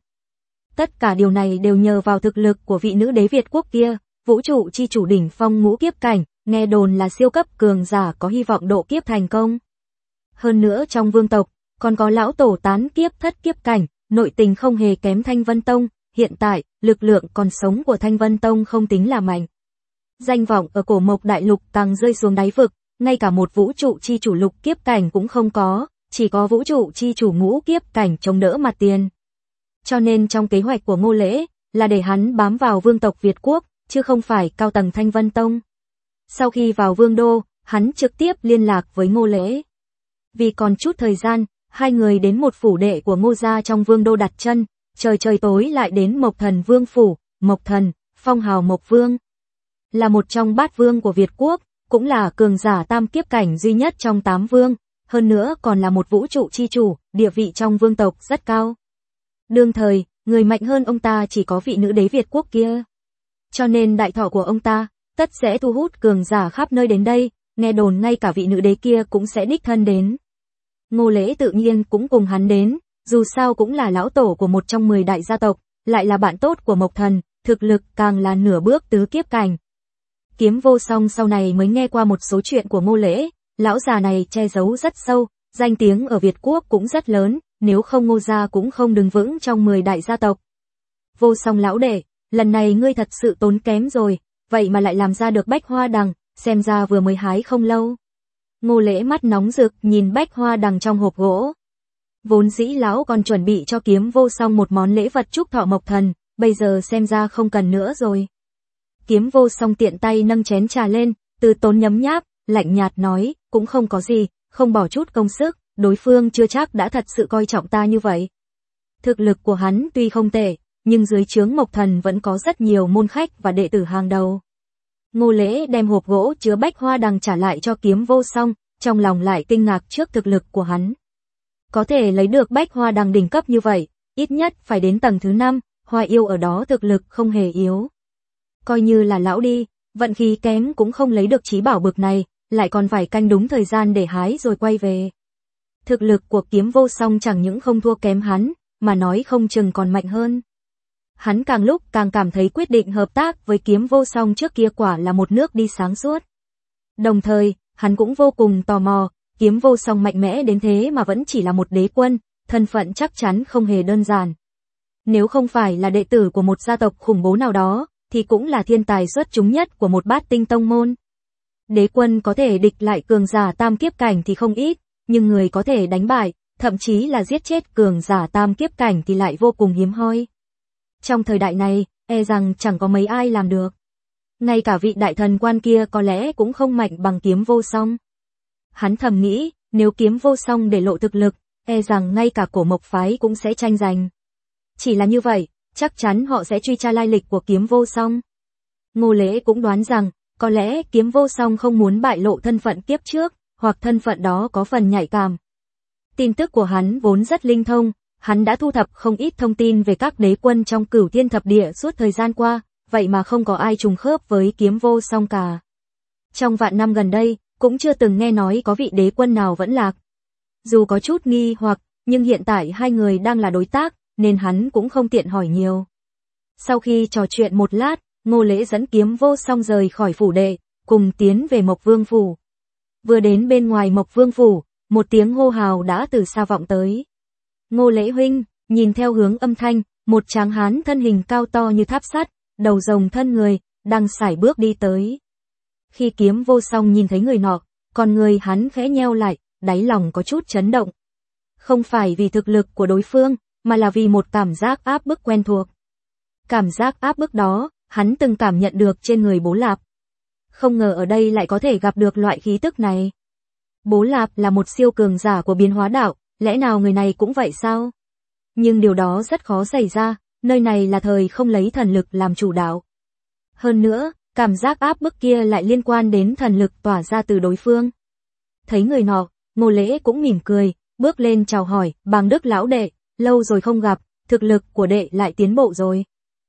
Tất cả điều này đều nhờ vào thực lực của vị nữ đế Việt Quốc kia, vũ trụ chi chủ đỉnh phong ngũ kiếp cảnh, nghe đồn là siêu cấp cường giả có hy vọng độ kiếp thành công. Hơn nữa trong vương tộc, còn có lão tổ tán kiếp thất kiếp cảnh, nội tình không hề kém Thanh Vân Tông, hiện tại, lực lượng còn sống của Thanh Vân Tông không tính là mạnh. Danh vọng ở cổ Mộc Đại Lục càng rơi xuống đáy vực, ngay cả một vũ trụ chi chủ lục kiếp cảnh cũng không có, chỉ có vũ trụ chi chủ ngũ kiếp cảnh chống đỡ mặt tiền. Cho nên trong kế hoạch của Ngô Lễ, là để hắn bám vào vương tộc Việt Quốc, chứ không phải cao tầng Thanh Vân Tông. Sau khi vào Vương Đô, hắn trực tiếp liên lạc với Ngô Lễ. Vì còn chút thời gian, hai người đến một phủ đệ của Ngô gia trong Vương Đô đặt chân, trời trời tối lại đến Mộc Thần Vương phủ, Mộc Thần, phong hào Mộc Vương. Là một trong bát vương của Việt Quốc, cũng là cường giả tam kiếp cảnh duy nhất trong tám vương, hơn nữa còn là một vũ trụ chi chủ, địa vị trong vương tộc rất cao. Đương thời, người mạnh hơn ông ta chỉ có vị nữ đế Việt Quốc kia. Cho nên đại thọ của ông ta, tất sẽ thu hút cường giả khắp nơi đến đây, nghe đồn ngay cả vị nữ đế kia cũng sẽ đích thân đến. Ngô Lễ tự nhiên cũng cùng hắn đến, dù sao cũng là lão tổ của một trong mười đại gia tộc, lại là bạn tốt của Mộc Thần, thực lực càng là nửa bước tứ kiếp cảnh. Kiếm Vô Song sau này mới nghe qua một số chuyện của Ngô Lễ, lão già này che giấu rất sâu, danh tiếng ở Việt Quốc cũng rất lớn, nếu không Ngô gia cũng không đứng vững trong mười đại gia tộc. Vô Song lão đệ, lần này ngươi thật sự tốn kém rồi, vậy mà lại làm ra được bách hoa đằng, xem ra vừa mới hái không lâu. Ngô Lễ mắt nóng rực nhìn bách hoa đằng trong hộp gỗ. Vốn dĩ lão còn chuẩn bị cho Kiếm Vô Song một món lễ vật chúc thọ Mộc Thần, bây giờ xem ra không cần nữa rồi. Kiếm Vô Song tiện tay nâng chén trà lên, từ tốn nhấm nháp, lạnh nhạt nói, cũng không có gì, không bỏ chút công sức, đối phương chưa chắc đã thật sự coi trọng ta như vậy. Thực lực của hắn tuy không tệ, nhưng dưới trướng Mộc Thần vẫn có rất nhiều môn khách và đệ tử hàng đầu. Ngô Lễ đem hộp gỗ chứa bách hoa đằng trả lại cho Kiếm Vô Song, trong lòng lại kinh ngạc trước thực lực của hắn. Có thể lấy được bách hoa đằng đỉnh cấp như vậy, ít nhất phải đến tầng thứ năm, Hoa Yêu ở đó thực lực không hề yếu. Coi như là lão đi, vận khí kém cũng không lấy được chí bảo bực này, lại còn phải canh đúng thời gian để hái rồi quay về. Thực lực của Kiếm Vô Song chẳng những không thua kém hắn, mà nói không chừng còn mạnh hơn. Hắn càng lúc càng cảm thấy quyết định hợp tác với Kiếm Vô Song trước kia quả là một nước đi sáng suốt. Đồng thời, hắn cũng vô cùng tò mò, Kiếm Vô Song mạnh mẽ đến thế mà vẫn chỉ là một đế quân, thân phận chắc chắn không hề đơn giản. Nếu không phải là đệ tử của một gia tộc khủng bố nào đó, thì cũng là thiên tài xuất chúng nhất của một bát tinh tông môn. Đế quân có thể địch lại cường giả tam kiếp cảnh thì không ít, nhưng người có thể đánh bại, thậm chí là giết chết cường giả tam kiếp cảnh thì lại vô cùng hiếm hoi. Trong thời đại này, e rằng chẳng có mấy ai làm được. Ngay cả vị đại thần quan kia có lẽ cũng không mạnh bằng Kiếm Vô Song. Hắn thầm nghĩ, nếu Kiếm Vô Song để lộ thực lực, e rằng ngay cả Cổ Mộc phái cũng sẽ tranh giành. Chỉ là như vậy, chắc chắn họ sẽ truy tra lai lịch của Kiếm Vô Song. Ngô Lễ cũng đoán rằng, có lẽ Kiếm Vô Song không muốn bại lộ thân phận kiếp trước, hoặc thân phận đó có phần nhạy cảm. Tin tức của hắn vốn rất linh thông, hắn đã thu thập không ít thông tin về các đế quân trong Cửu Thiên Thập Địa suốt thời gian qua, vậy mà không có ai trùng khớp với Kiếm Vô Song cả. Trong vạn năm gần đây, cũng chưa từng nghe nói có vị đế quân nào vẫn lạc. Dù có chút nghi hoặc, nhưng hiện tại hai người đang là đối tác, nên hắn cũng không tiện hỏi nhiều. Sau khi trò chuyện một lát, Ngô Lễ dẫn Kiếm Vô Song rời khỏi phủ đệ, cùng tiến về Mộc Vương phủ. Vừa đến bên ngoài Mộc Vương phủ, một tiếng hô hào đã từ xa vọng tới. Ngô Lễ huynh, nhìn theo hướng âm thanh, một tráng hán thân hình cao to như tháp sắt, đầu rồng thân người, đang sải bước đi tới. Khi Kiếm Vô Song nhìn thấy người nọ, con người hắn khẽ nheo lại, đáy lòng có chút chấn động. Không phải vì thực lực của đối phương, mà là vì một cảm giác áp bức quen thuộc. Cảm giác áp bức đó, hắn từng cảm nhận được trên người Bố Lạp. Không ngờ ở đây lại có thể gặp được loại khí tức này. Bố Lạp là một siêu cường giả của biến hóa đạo, lẽ nào người này cũng vậy sao? Nhưng điều đó rất khó xảy ra, nơi này là thời không lấy thần lực làm chủ đạo. Hơn nữa, cảm giác áp bức kia lại liên quan đến thần lực tỏa ra từ đối phương. Thấy người nọ, Ngô Lễ cũng mỉm cười, bước lên chào hỏi, Bàng Đức lão đệ, lâu rồi không gặp, thực lực của đệ lại tiến bộ rồi.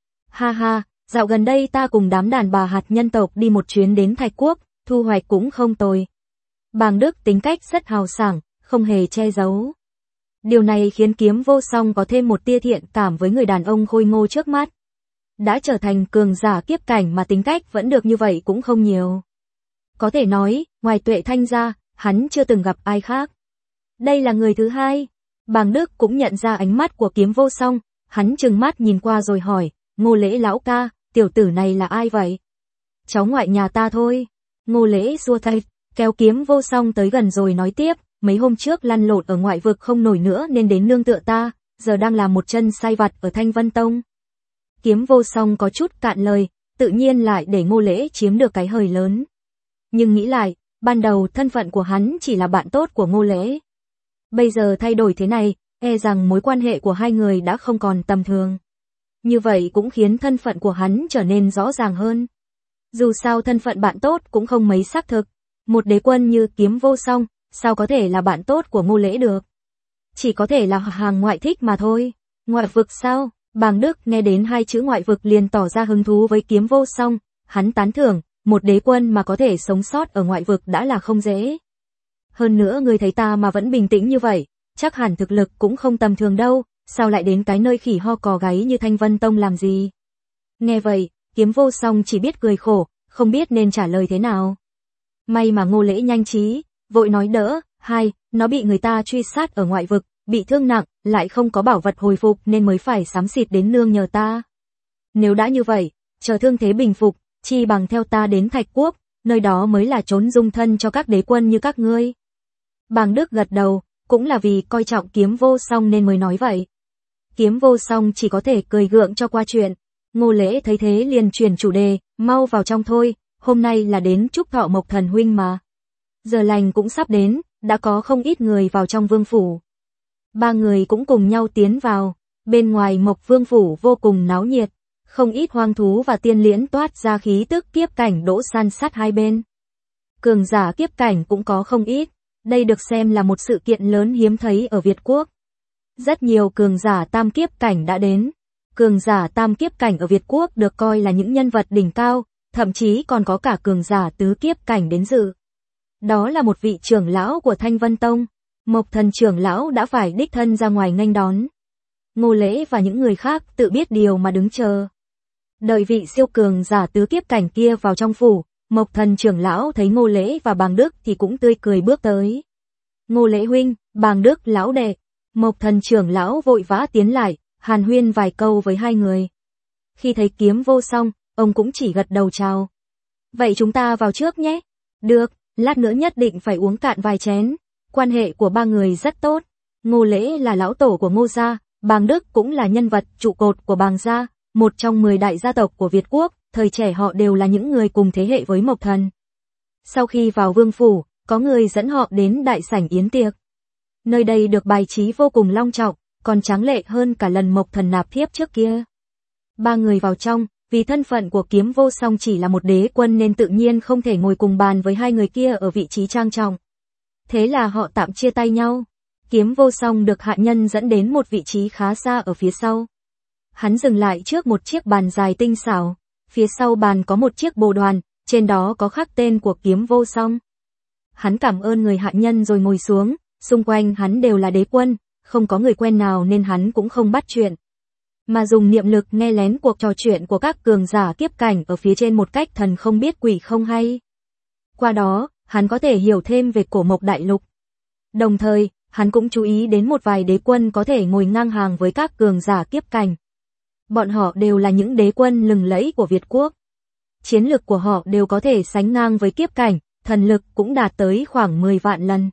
Ha ha, dạo gần đây ta cùng đám đàn bà hạt nhân tộc đi một chuyến đến Thạch Quốc, thu hoạch cũng không tồi. Bàng Đức tính cách rất hào sảng, không hề che giấu. Điều này khiến Kiếm Vô Song có thêm một tia thiện cảm với người đàn ông khôi ngô trước mắt. Đã trở thành cường giả kiếp cảnh mà tính cách vẫn được như vậy cũng không nhiều. Có thể nói, ngoài Tuệ Thanh ra, hắn chưa từng gặp ai khác. Đây là người thứ hai. Bàng Đức cũng nhận ra ánh mắt của Kiếm Vô Song, hắn trừng mắt nhìn qua rồi hỏi, Ngô Lễ lão ca, tiểu tử này là ai vậy? Cháu ngoại nhà ta thôi. Ngô Lễ xua tay, kéo Kiếm Vô Song tới gần rồi nói tiếp, mấy hôm trước lăn lộn ở ngoại vực không nổi nữa nên đến nương tựa ta, giờ đang làm một chân sai vặt ở Thanh Vân Tông. Kiếm Vô Song có chút cạn lời, tự nhiên lại để Ngô Lễ chiếm được cái hời lớn. Nhưng nghĩ lại, ban đầu thân phận của hắn chỉ là bạn tốt của Ngô Lễ. Bây giờ thay đổi thế này, e rằng mối quan hệ của hai người đã không còn tầm thường. Như vậy cũng khiến thân phận của hắn trở nên rõ ràng hơn. Dù sao thân phận bạn tốt cũng không mấy xác thực. Một đế quân như Kiếm Vô Song, sao có thể là bạn tốt của Ngô Lễ được? Chỉ có thể là hàng ngoại thích mà thôi. Ngoại vực sao? Bàng Đức nghe đến hai chữ ngoại vực liền tỏ ra hứng thú với Kiếm Vô Song. Hắn tán thưởng, một đế quân mà có thể sống sót ở ngoại vực đã là không dễ. Hơn nữa người thấy ta mà vẫn bình tĩnh như vậy, chắc hẳn thực lực cũng không tầm thường đâu, sao lại đến cái nơi khỉ ho cò gáy như Thanh Vân Tông làm gì? Nghe vậy, Kiếm Vô Song chỉ biết cười khổ, không biết nên trả lời thế nào. May mà Ngô Lễ nhanh trí, vội nói đỡ, hai, nó bị người ta truy sát ở ngoại vực, bị thương nặng, lại không có bảo vật hồi phục nên mới phải xám xịt đến nương nhờ ta. Nếu đã như vậy, chờ thương thế bình phục, chi bằng theo ta đến Thạch Quốc, nơi đó mới là trốn dung thân cho các đế quân như các ngươi. Bàng Đức gật đầu, cũng là vì coi trọng Kiếm Vô Song nên mới nói vậy. Kiếm Vô Song chỉ có thể cười gượng cho qua chuyện. Ngô Lễ thấy thế liền chuyển chủ đề, mau vào trong thôi, hôm nay là đến chúc thọ Mộc Thần huynh mà. Giờ lành cũng sắp đến, đã có không ít người vào trong vương phủ. Ba người cũng cùng nhau tiến vào, bên ngoài Mộc Vương phủ vô cùng náo nhiệt, không ít hoang thú và tiên liễn toát ra khí tức kiếp cảnh đỗ san sát hai bên. Cường giả kiếp cảnh cũng có không ít, đây được xem là một sự kiện lớn hiếm thấy ở Việt Quốc. Rất nhiều cường giả tam kiếp cảnh đã đến. Cường giả tam kiếp cảnh ở Việt Quốc được coi là những nhân vật đỉnh cao, thậm chí còn có cả cường giả tứ kiếp cảnh đến dự. Đó là một vị trưởng lão của Thanh Vân Tông, Mộc Thần trưởng lão đã phải đích thân ra ngoài nghênh đón. Ngô Lễ và những người khác tự biết điều mà đứng chờ. Đợi vị siêu cường giả tứ kiếp cảnh kia vào trong phủ, Mộc Thần trưởng lão thấy Ngô Lễ và Bàng Đức thì cũng tươi cười bước tới. Ngô Lễ huynh, Bàng Đức lão đệ. Mộc Thần trưởng lão vội vã tiến lại, hàn huyên vài câu với hai người. Khi thấy Kiếm Vô Song, ông cũng chỉ gật đầu chào. Vậy chúng ta vào trước nhé. Được, lát nữa nhất định phải uống cạn vài chén. Quan hệ của ba người rất tốt. Ngô Lễ là lão tổ của Ngô gia, Bàng Đức cũng là nhân vật trụ cột của Bàng gia, một trong mười đại gia tộc của Việt Quốc, thời trẻ họ đều là những người cùng thế hệ với Mộc Thần. Sau khi vào vương phủ, có người dẫn họ đến đại sảnh yến tiệc. Nơi đây được bài trí vô cùng long trọng, còn tráng lệ hơn cả lần Mộc Thần nạp thiếp trước kia. Ba người vào trong, vì thân phận của Kiếm Vô Song chỉ là một đế quân nên tự nhiên không thể ngồi cùng bàn với hai người kia ở vị trí trang trọng. Thế là họ tạm chia tay nhau. Kiếm Vô Song được hạ nhân dẫn đến một vị trí khá xa ở phía sau. Hắn dừng lại trước một chiếc bàn dài tinh xảo, phía sau bàn có một chiếc bồ đoàn, trên đó có khắc tên của Kiếm Vô Song. Hắn cảm ơn người hạ nhân rồi ngồi xuống, xung quanh hắn đều là đế quân, không có người quen nào nên hắn cũng không bắt chuyện, mà dùng niệm lực nghe lén cuộc trò chuyện của các cường giả kiếp cảnh ở phía trên một cách thần không biết quỷ không hay. Qua đó, hắn có thể hiểu thêm về Cổ Mộc Đại Lục. Đồng thời, hắn cũng chú ý đến một vài đế quân có thể ngồi ngang hàng với các cường giả kiếp cảnh. Bọn họ đều là những đế quân lừng lẫy của Việt Quốc. Chiến lực của họ đều có thể sánh ngang với kiếp cảnh, thần lực cũng đạt tới khoảng mười vạn lần.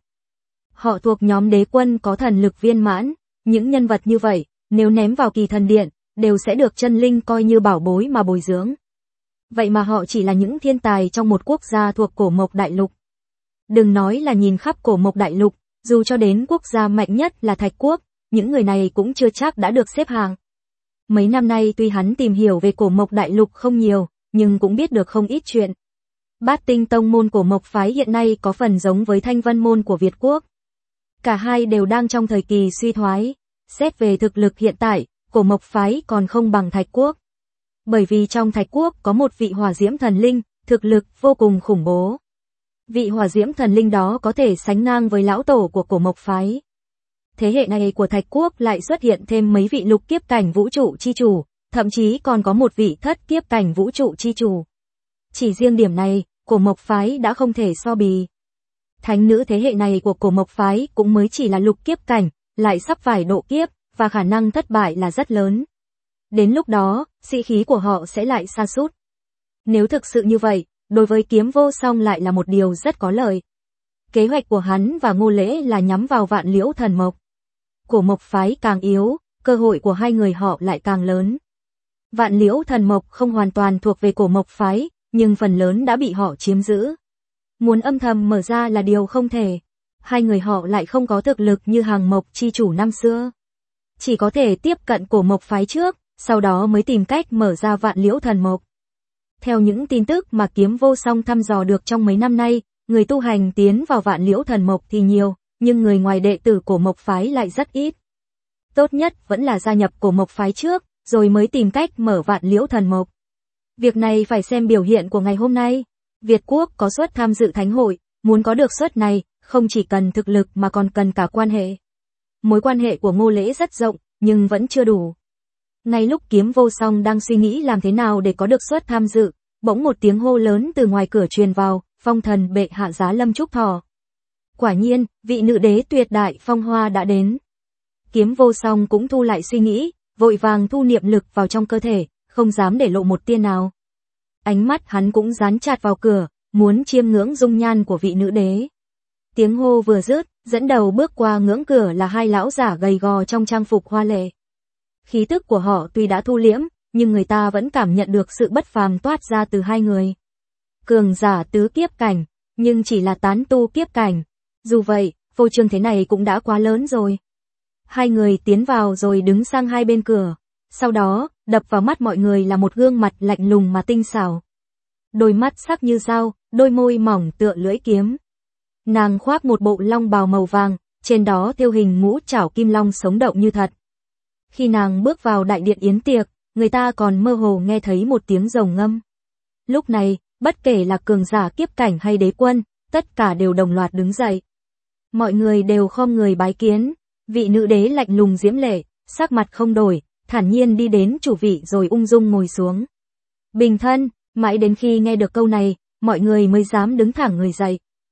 Họ thuộc nhóm đế quân có thần lực viên mãn, những nhân vật như vậy, nếu ném vào Kỳ Thần Điện, đều sẽ được chân linh coi như bảo bối mà bồi dưỡng. Vậy mà họ chỉ là những thiên tài trong một quốc gia thuộc Cổ Mộc Đại Lục. Đừng nói là nhìn khắp Cổ Mộc Đại Lục, dù cho đến quốc gia mạnh nhất là Thạch Quốc, những người này cũng chưa chắc đã được xếp hạng. Mấy năm nay tuy hắn tìm hiểu về Cổ Mộc Đại Lục không nhiều, nhưng cũng biết được không ít chuyện. Bát Tinh Tông môn Cổ Mộc phái hiện nay có phần giống với Thanh Vân môn của Việt Quốc. Cả hai đều đang trong thời kỳ suy thoái. Xét về thực lực hiện tại, Cổ Mộc phái còn không bằng Thạch Quốc. Bởi vì trong Thạch Quốc có một vị hỏa diễm thần linh, thực lực vô cùng khủng bố. Vị hỏa diễm thần linh đó có thể sánh ngang với lão tổ của Cổ Mộc phái. Thế hệ này của Thạch Quốc lại xuất hiện thêm mấy vị lục kiếp cảnh vũ trụ chi chủ, thậm chí còn có một vị thất kiếp cảnh vũ trụ chi chủ. Chỉ riêng điểm này, Cổ Mộc phái đã không thể so bì. Thánh nữ thế hệ này của Cổ Mộc phái cũng mới chỉ là lục kiếp cảnh, lại sắp phải độ kiếp, và khả năng thất bại là rất lớn. Đến lúc đó, sĩ khí của họ sẽ lại sa sút. Nếu thực sự như vậy, đối với Kiếm Vô Song lại là một điều rất có lợi. Kế hoạch của hắn và Ngô Lễ là nhắm vào Vạn Liễu Thần Mộc. Cổ Mộc phái càng yếu, cơ hội của hai người họ lại càng lớn. Vạn Liễu Thần Mộc không hoàn toàn thuộc về Cổ Mộc phái, nhưng phần lớn đã bị họ chiếm giữ. Muốn âm thầm mở ra là điều không thể. Hai người họ lại không có thực lực như Hàng Mộc chi chủ năm xưa. Chỉ có thể tiếp cận Cổ Mộc phái trước, sau đó mới tìm cách mở ra Vạn Liễu Thần Mộc. Theo những tin tức mà Kiếm Vô Song thăm dò được trong mấy năm nay, người tu hành tiến vào Vạn Liễu Thần Mộc thì nhiều, nhưng người ngoài đệ tử Cổ Mộc phái lại rất ít. Tốt nhất vẫn là gia nhập Cổ Mộc phái trước, rồi mới tìm cách mở Vạn Liễu Thần Mộc. Việc này phải xem biểu hiện của ngày hôm nay. Việt Quốc có suất tham dự thánh hội, muốn có được suất này, không chỉ cần thực lực mà còn cần cả quan hệ. Mối quan hệ của Ngô Lễ rất rộng, nhưng vẫn chưa đủ. Ngay lúc Kiếm Vô Song đang suy nghĩ làm thế nào để có được suất tham dự, bỗng một tiếng hô lớn từ ngoài cửa truyền vào, Phong Thần bệ hạ giá lâm chúc thọ. Quả nhiên, vị nữ đế tuyệt đại Phong Hoa đã đến. Kiếm Vô Song cũng thu lại suy nghĩ, vội vàng thu niệm lực vào trong cơ thể, không dám để lộ một tia nào. Ánh mắt hắn cũng dán chặt vào cửa, muốn chiêm ngưỡng dung nhan của vị nữ đế. Tiếng hô vừa dứt, dẫn đầu bước qua ngưỡng cửa là hai lão giả gầy gò trong trang phục hoa lệ. Khí tức của họ tuy đã thu liễm, nhưng người ta vẫn cảm nhận được sự bất phàm toát ra từ hai người. Cường giả tứ kiếp cảnh, nhưng chỉ là tán tu kiếp cảnh. Dù vậy, phô trương thế này cũng đã quá lớn rồi. Hai người tiến vào rồi đứng sang hai bên cửa. Sau đó, đập vào mắt mọi người là một gương mặt lạnh lùng mà tinh xảo. Đôi mắt sắc như dao, đôi môi mỏng tựa lưỡi kiếm. Nàng khoác một bộ long bào màu vàng, trên đó thêu hình ngũ trảo kim long sống động như thật. Khi nàng bước vào đại điện yến tiệc, người ta còn mơ hồ nghe thấy một tiếng rồng ngâm. Lúc này, bất kể là cường giả kiếp cảnh hay đế quân, tất cả đều đồng loạt đứng dậy. Mọi người đều khom người bái kiến, vị nữ đế lạnh lùng diễm lệ, sắc mặt không đổi, thản nhiên đi đến chủ vị rồi ung dung ngồi xuống. Bình thân, mãi đến khi nghe được câu này, mọi người mới dám đứng thẳng người dậy.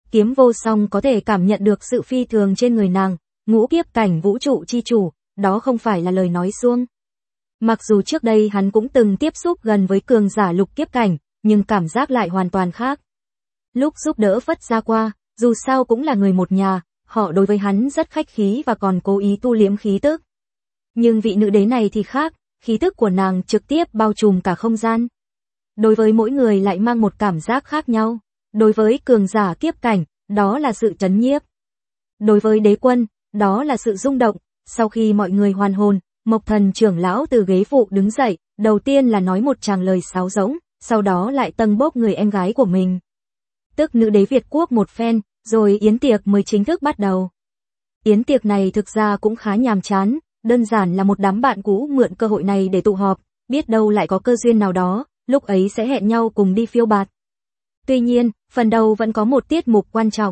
Kiếm Vô Song có thể cảm nhận được sự phi thường trên người nàng, ngũ kiếp cảnh vũ trụ chi chủ, đó không phải là lời nói suông. Mặc dù trước đây hắn cũng từng tiếp xúc gần với cường giả lục kiếp cảnh, nhưng cảm giác lại hoàn toàn khác. Lúc giúp đỡ Phất Gia qua, dù sao cũng là người một nhà, họ đối với hắn rất khách khí và còn cố ý tu liếm khí tức. Nhưng vị nữ đế này thì khác, khí tức của nàng trực tiếp bao trùm cả không gian. Đối với mỗi người lại mang một cảm giác khác nhau. Đối với cường giả kiếp cảnh, đó là sự trấn nhiếp. Đối với đế quân, đó là sự rung động. Sau khi mọi người hoàn hồn, Mộc Thần trưởng lão từ ghế phụ đứng dậy, đầu tiên là nói một tràng lời sáo rỗng, sau đó lại tâng bốc người em gái của mình. Tức nữ đế Việt quốc một phen, rồi yến tiệc mới chính thức bắt đầu. Yến tiệc này thực ra cũng khá nhàm chán, đơn giản là một đám bạn cũ mượn cơ hội này để tụ họp, biết đâu lại có cơ duyên nào đó, lúc ấy sẽ hẹn nhau cùng đi phiêu bạt. Tuy nhiên, phần đầu vẫn có một tiết mục quan trọng.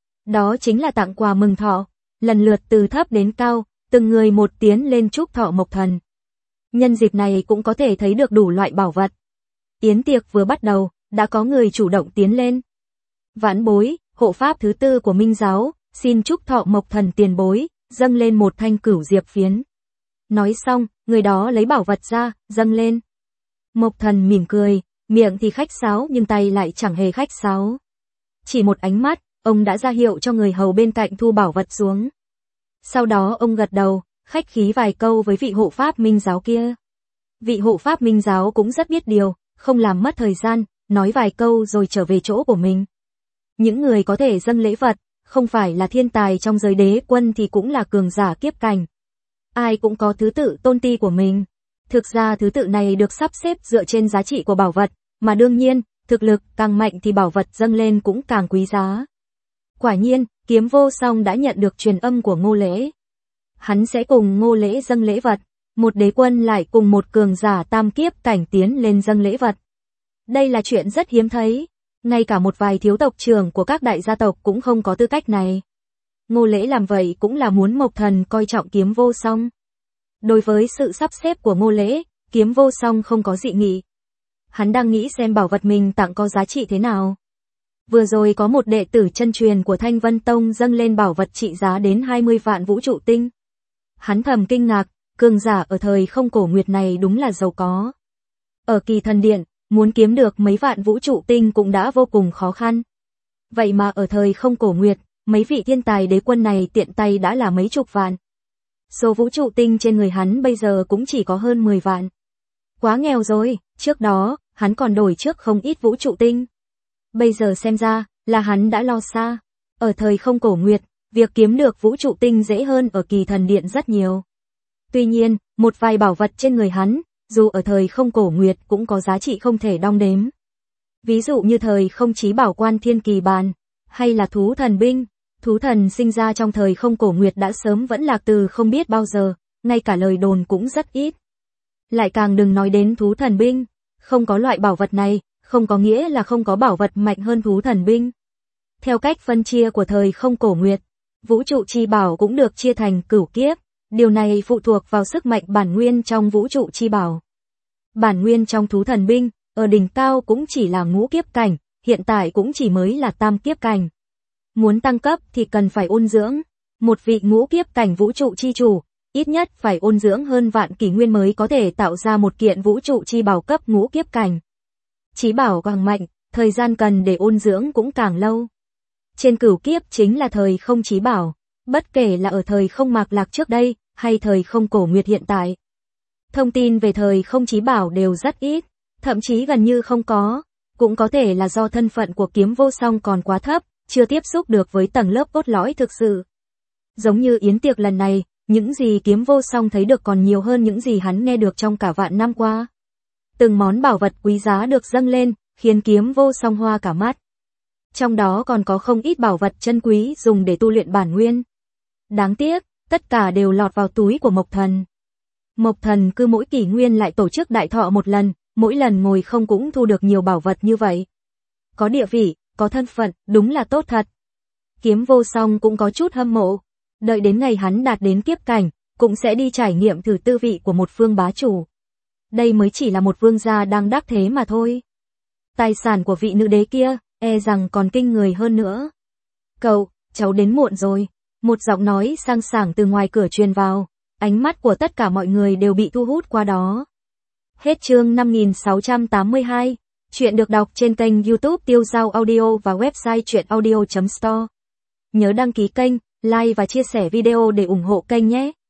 Đó chính là tặng quà mừng thọ, lần lượt từ thấp đến cao, từng người một tiến lên chúc thọ Mộc Thần. Nhân dịp này cũng có thể thấy được đủ loại bảo vật. Yến tiệc vừa bắt đầu, đã có người chủ động tiến lên. Vãn bối, hộ pháp thứ tư của Minh giáo, xin chúc thọ Mộc Thần tiền bối, dâng lên một thanh cửu diệp phiến. Nói xong, người đó lấy bảo vật ra, dâng lên. Mộc Thần mỉm cười, miệng thì khách sáo nhưng tay lại chẳng hề khách sáo. Chỉ một ánh mắt, ông đã ra hiệu cho người hầu bên cạnh thu bảo vật xuống. Sau đó ông gật đầu, khách khí vài câu với vị hộ pháp Minh giáo kia. Vị hộ pháp Minh giáo cũng rất biết điều, không làm mất thời gian, nói vài câu rồi trở về chỗ của mình. Những người có thể dâng lễ vật, không phải là thiên tài trong giới đế quân thì cũng là cường giả kiếp cảnh. Ai cũng có thứ tự tôn ti của mình. Thực ra thứ tự này được sắp xếp dựa trên giá trị của bảo vật, mà đương nhiên, thực lực càng mạnh thì bảo vật dâng lên cũng càng quý giá. Quả nhiên, Kiếm Vô Song đã nhận được truyền âm của Ngô Lễ. Hắn sẽ cùng Ngô Lễ dâng lễ vật, một đế quân lại cùng một cường giả tam kiếp cảnh tiến lên dâng lễ vật. Đây là chuyện rất hiếm thấy, ngay cả một vài thiếu tộc trưởng của các đại gia tộc cũng không có tư cách này. Ngô Lễ làm vậy cũng là muốn Mộc Thần coi trọng Kiếm Vô Song. Đối với sự sắp xếp của Ngô Lễ, Kiếm Vô Song không có dị nghị. Hắn đang nghĩ xem bảo vật mình tặng có giá trị thế nào. Vừa rồi có một đệ tử chân truyền của Thanh Vân Tông dâng lên bảo vật trị giá đến hai mươi vạn vũ trụ tinh. Hắn thầm kinh ngạc, cường giả ở thời không cổ nguyệt này đúng là giàu có. Ở Kỳ Thần Điện, muốn kiếm được mấy vạn vũ trụ tinh cũng đã vô cùng khó khăn. Vậy mà ở thời không cổ nguyệt, mấy vị thiên tài đế quân này tiện tay đã là mấy chục vạn. Số vũ trụ tinh trên người hắn bây giờ cũng chỉ có hơn mười vạn. Quá nghèo rồi, trước đó, hắn còn đổi trước không ít vũ trụ tinh. Bây giờ xem ra, là hắn đã lo xa. Ở thời không cổ nguyệt, việc kiếm được vũ trụ tinh dễ hơn ở Kỳ Thần Điện rất nhiều. Tuy nhiên, một vài bảo vật trên người hắn, dù ở thời không cổ nguyệt cũng có giá trị không thể đong đếm. Ví dụ như thời không chí bảo Quan Thiên Kỳ Bàn, hay là thú thần binh. Thú thần sinh ra trong thời không cổ nguyệt đã sớm vẫn lạc từ không biết bao giờ, ngay cả lời đồn cũng rất ít. Lại càng đừng nói đến thú thần binh, không có loại bảo vật này, không có nghĩa là không có bảo vật mạnh hơn thú thần binh. Theo cách phân chia của thời không cổ nguyệt, vũ trụ chi bảo cũng được chia thành cửu kiếp, điều này phụ thuộc vào sức mạnh bản nguyên trong vũ trụ chi bảo. Bản nguyên trong thú thần binh, ở đỉnh cao cũng chỉ là ngũ kiếp cảnh, hiện tại cũng chỉ mới là tam kiếp cảnh. Muốn tăng cấp thì cần phải ôn dưỡng, một vị ngũ kiếp cảnh vũ trụ chi chủ, ít nhất phải ôn dưỡng hơn vạn kỷ nguyên mới có thể tạo ra một kiện vũ trụ chi bảo cấp ngũ kiếp cảnh. Chí bảo càng mạnh, thời gian cần để ôn dưỡng cũng càng lâu. Trên cửu kiếp chính là thời không chí bảo, bất kể là ở thời không mạc lạc trước đây, hay thời không cổ nguyệt hiện tại. Thông tin về thời không chí bảo đều rất ít, thậm chí gần như không có, cũng có thể là do thân phận của Kiếm Vô Song còn quá thấp, chưa tiếp xúc được với tầng lớp cốt lõi thực sự. Giống như yến tiệc lần này, những gì Kiếm Vô Song thấy được còn nhiều hơn những gì hắn nghe được trong cả vạn năm qua. Từng món bảo vật quý giá được dâng lên, khiến Kiếm Vô Song hoa cả mắt. Trong đó còn có không ít bảo vật chân quý dùng để tu luyện bản nguyên. Đáng tiếc, tất cả đều lọt vào túi của Mộc Thần. Mộc Thần cứ mỗi kỷ nguyên lại tổ chức đại thọ một lần, mỗi lần ngồi không cũng thu được nhiều bảo vật như vậy. Có địa vị, có thân phận, đúng là tốt thật. Kiếm Vô Song cũng có chút hâm mộ. Đợi đến ngày hắn đạt đến kiếp cảnh, cũng sẽ đi trải nghiệm thử tư vị của một phương bá chủ. Đây mới chỉ là một vương gia đang đắc thế mà thôi. Tài sản của vị nữ đế kia, e rằng còn kinh người hơn nữa. Cậu, cháu đến muộn rồi. Một giọng nói sang sảng từ ngoài cửa truyền vào. Ánh mắt của tất cả mọi người đều bị thu hút qua đó. Hết chương năm nghìn sáu trăm tám mươi hai. Chuyện được đọc trên kênh YouTube Tiêu Dao Audio và website truyện audio chấm store. Nhớ đăng ký kênh, like và chia sẻ video để ủng hộ kênh nhé.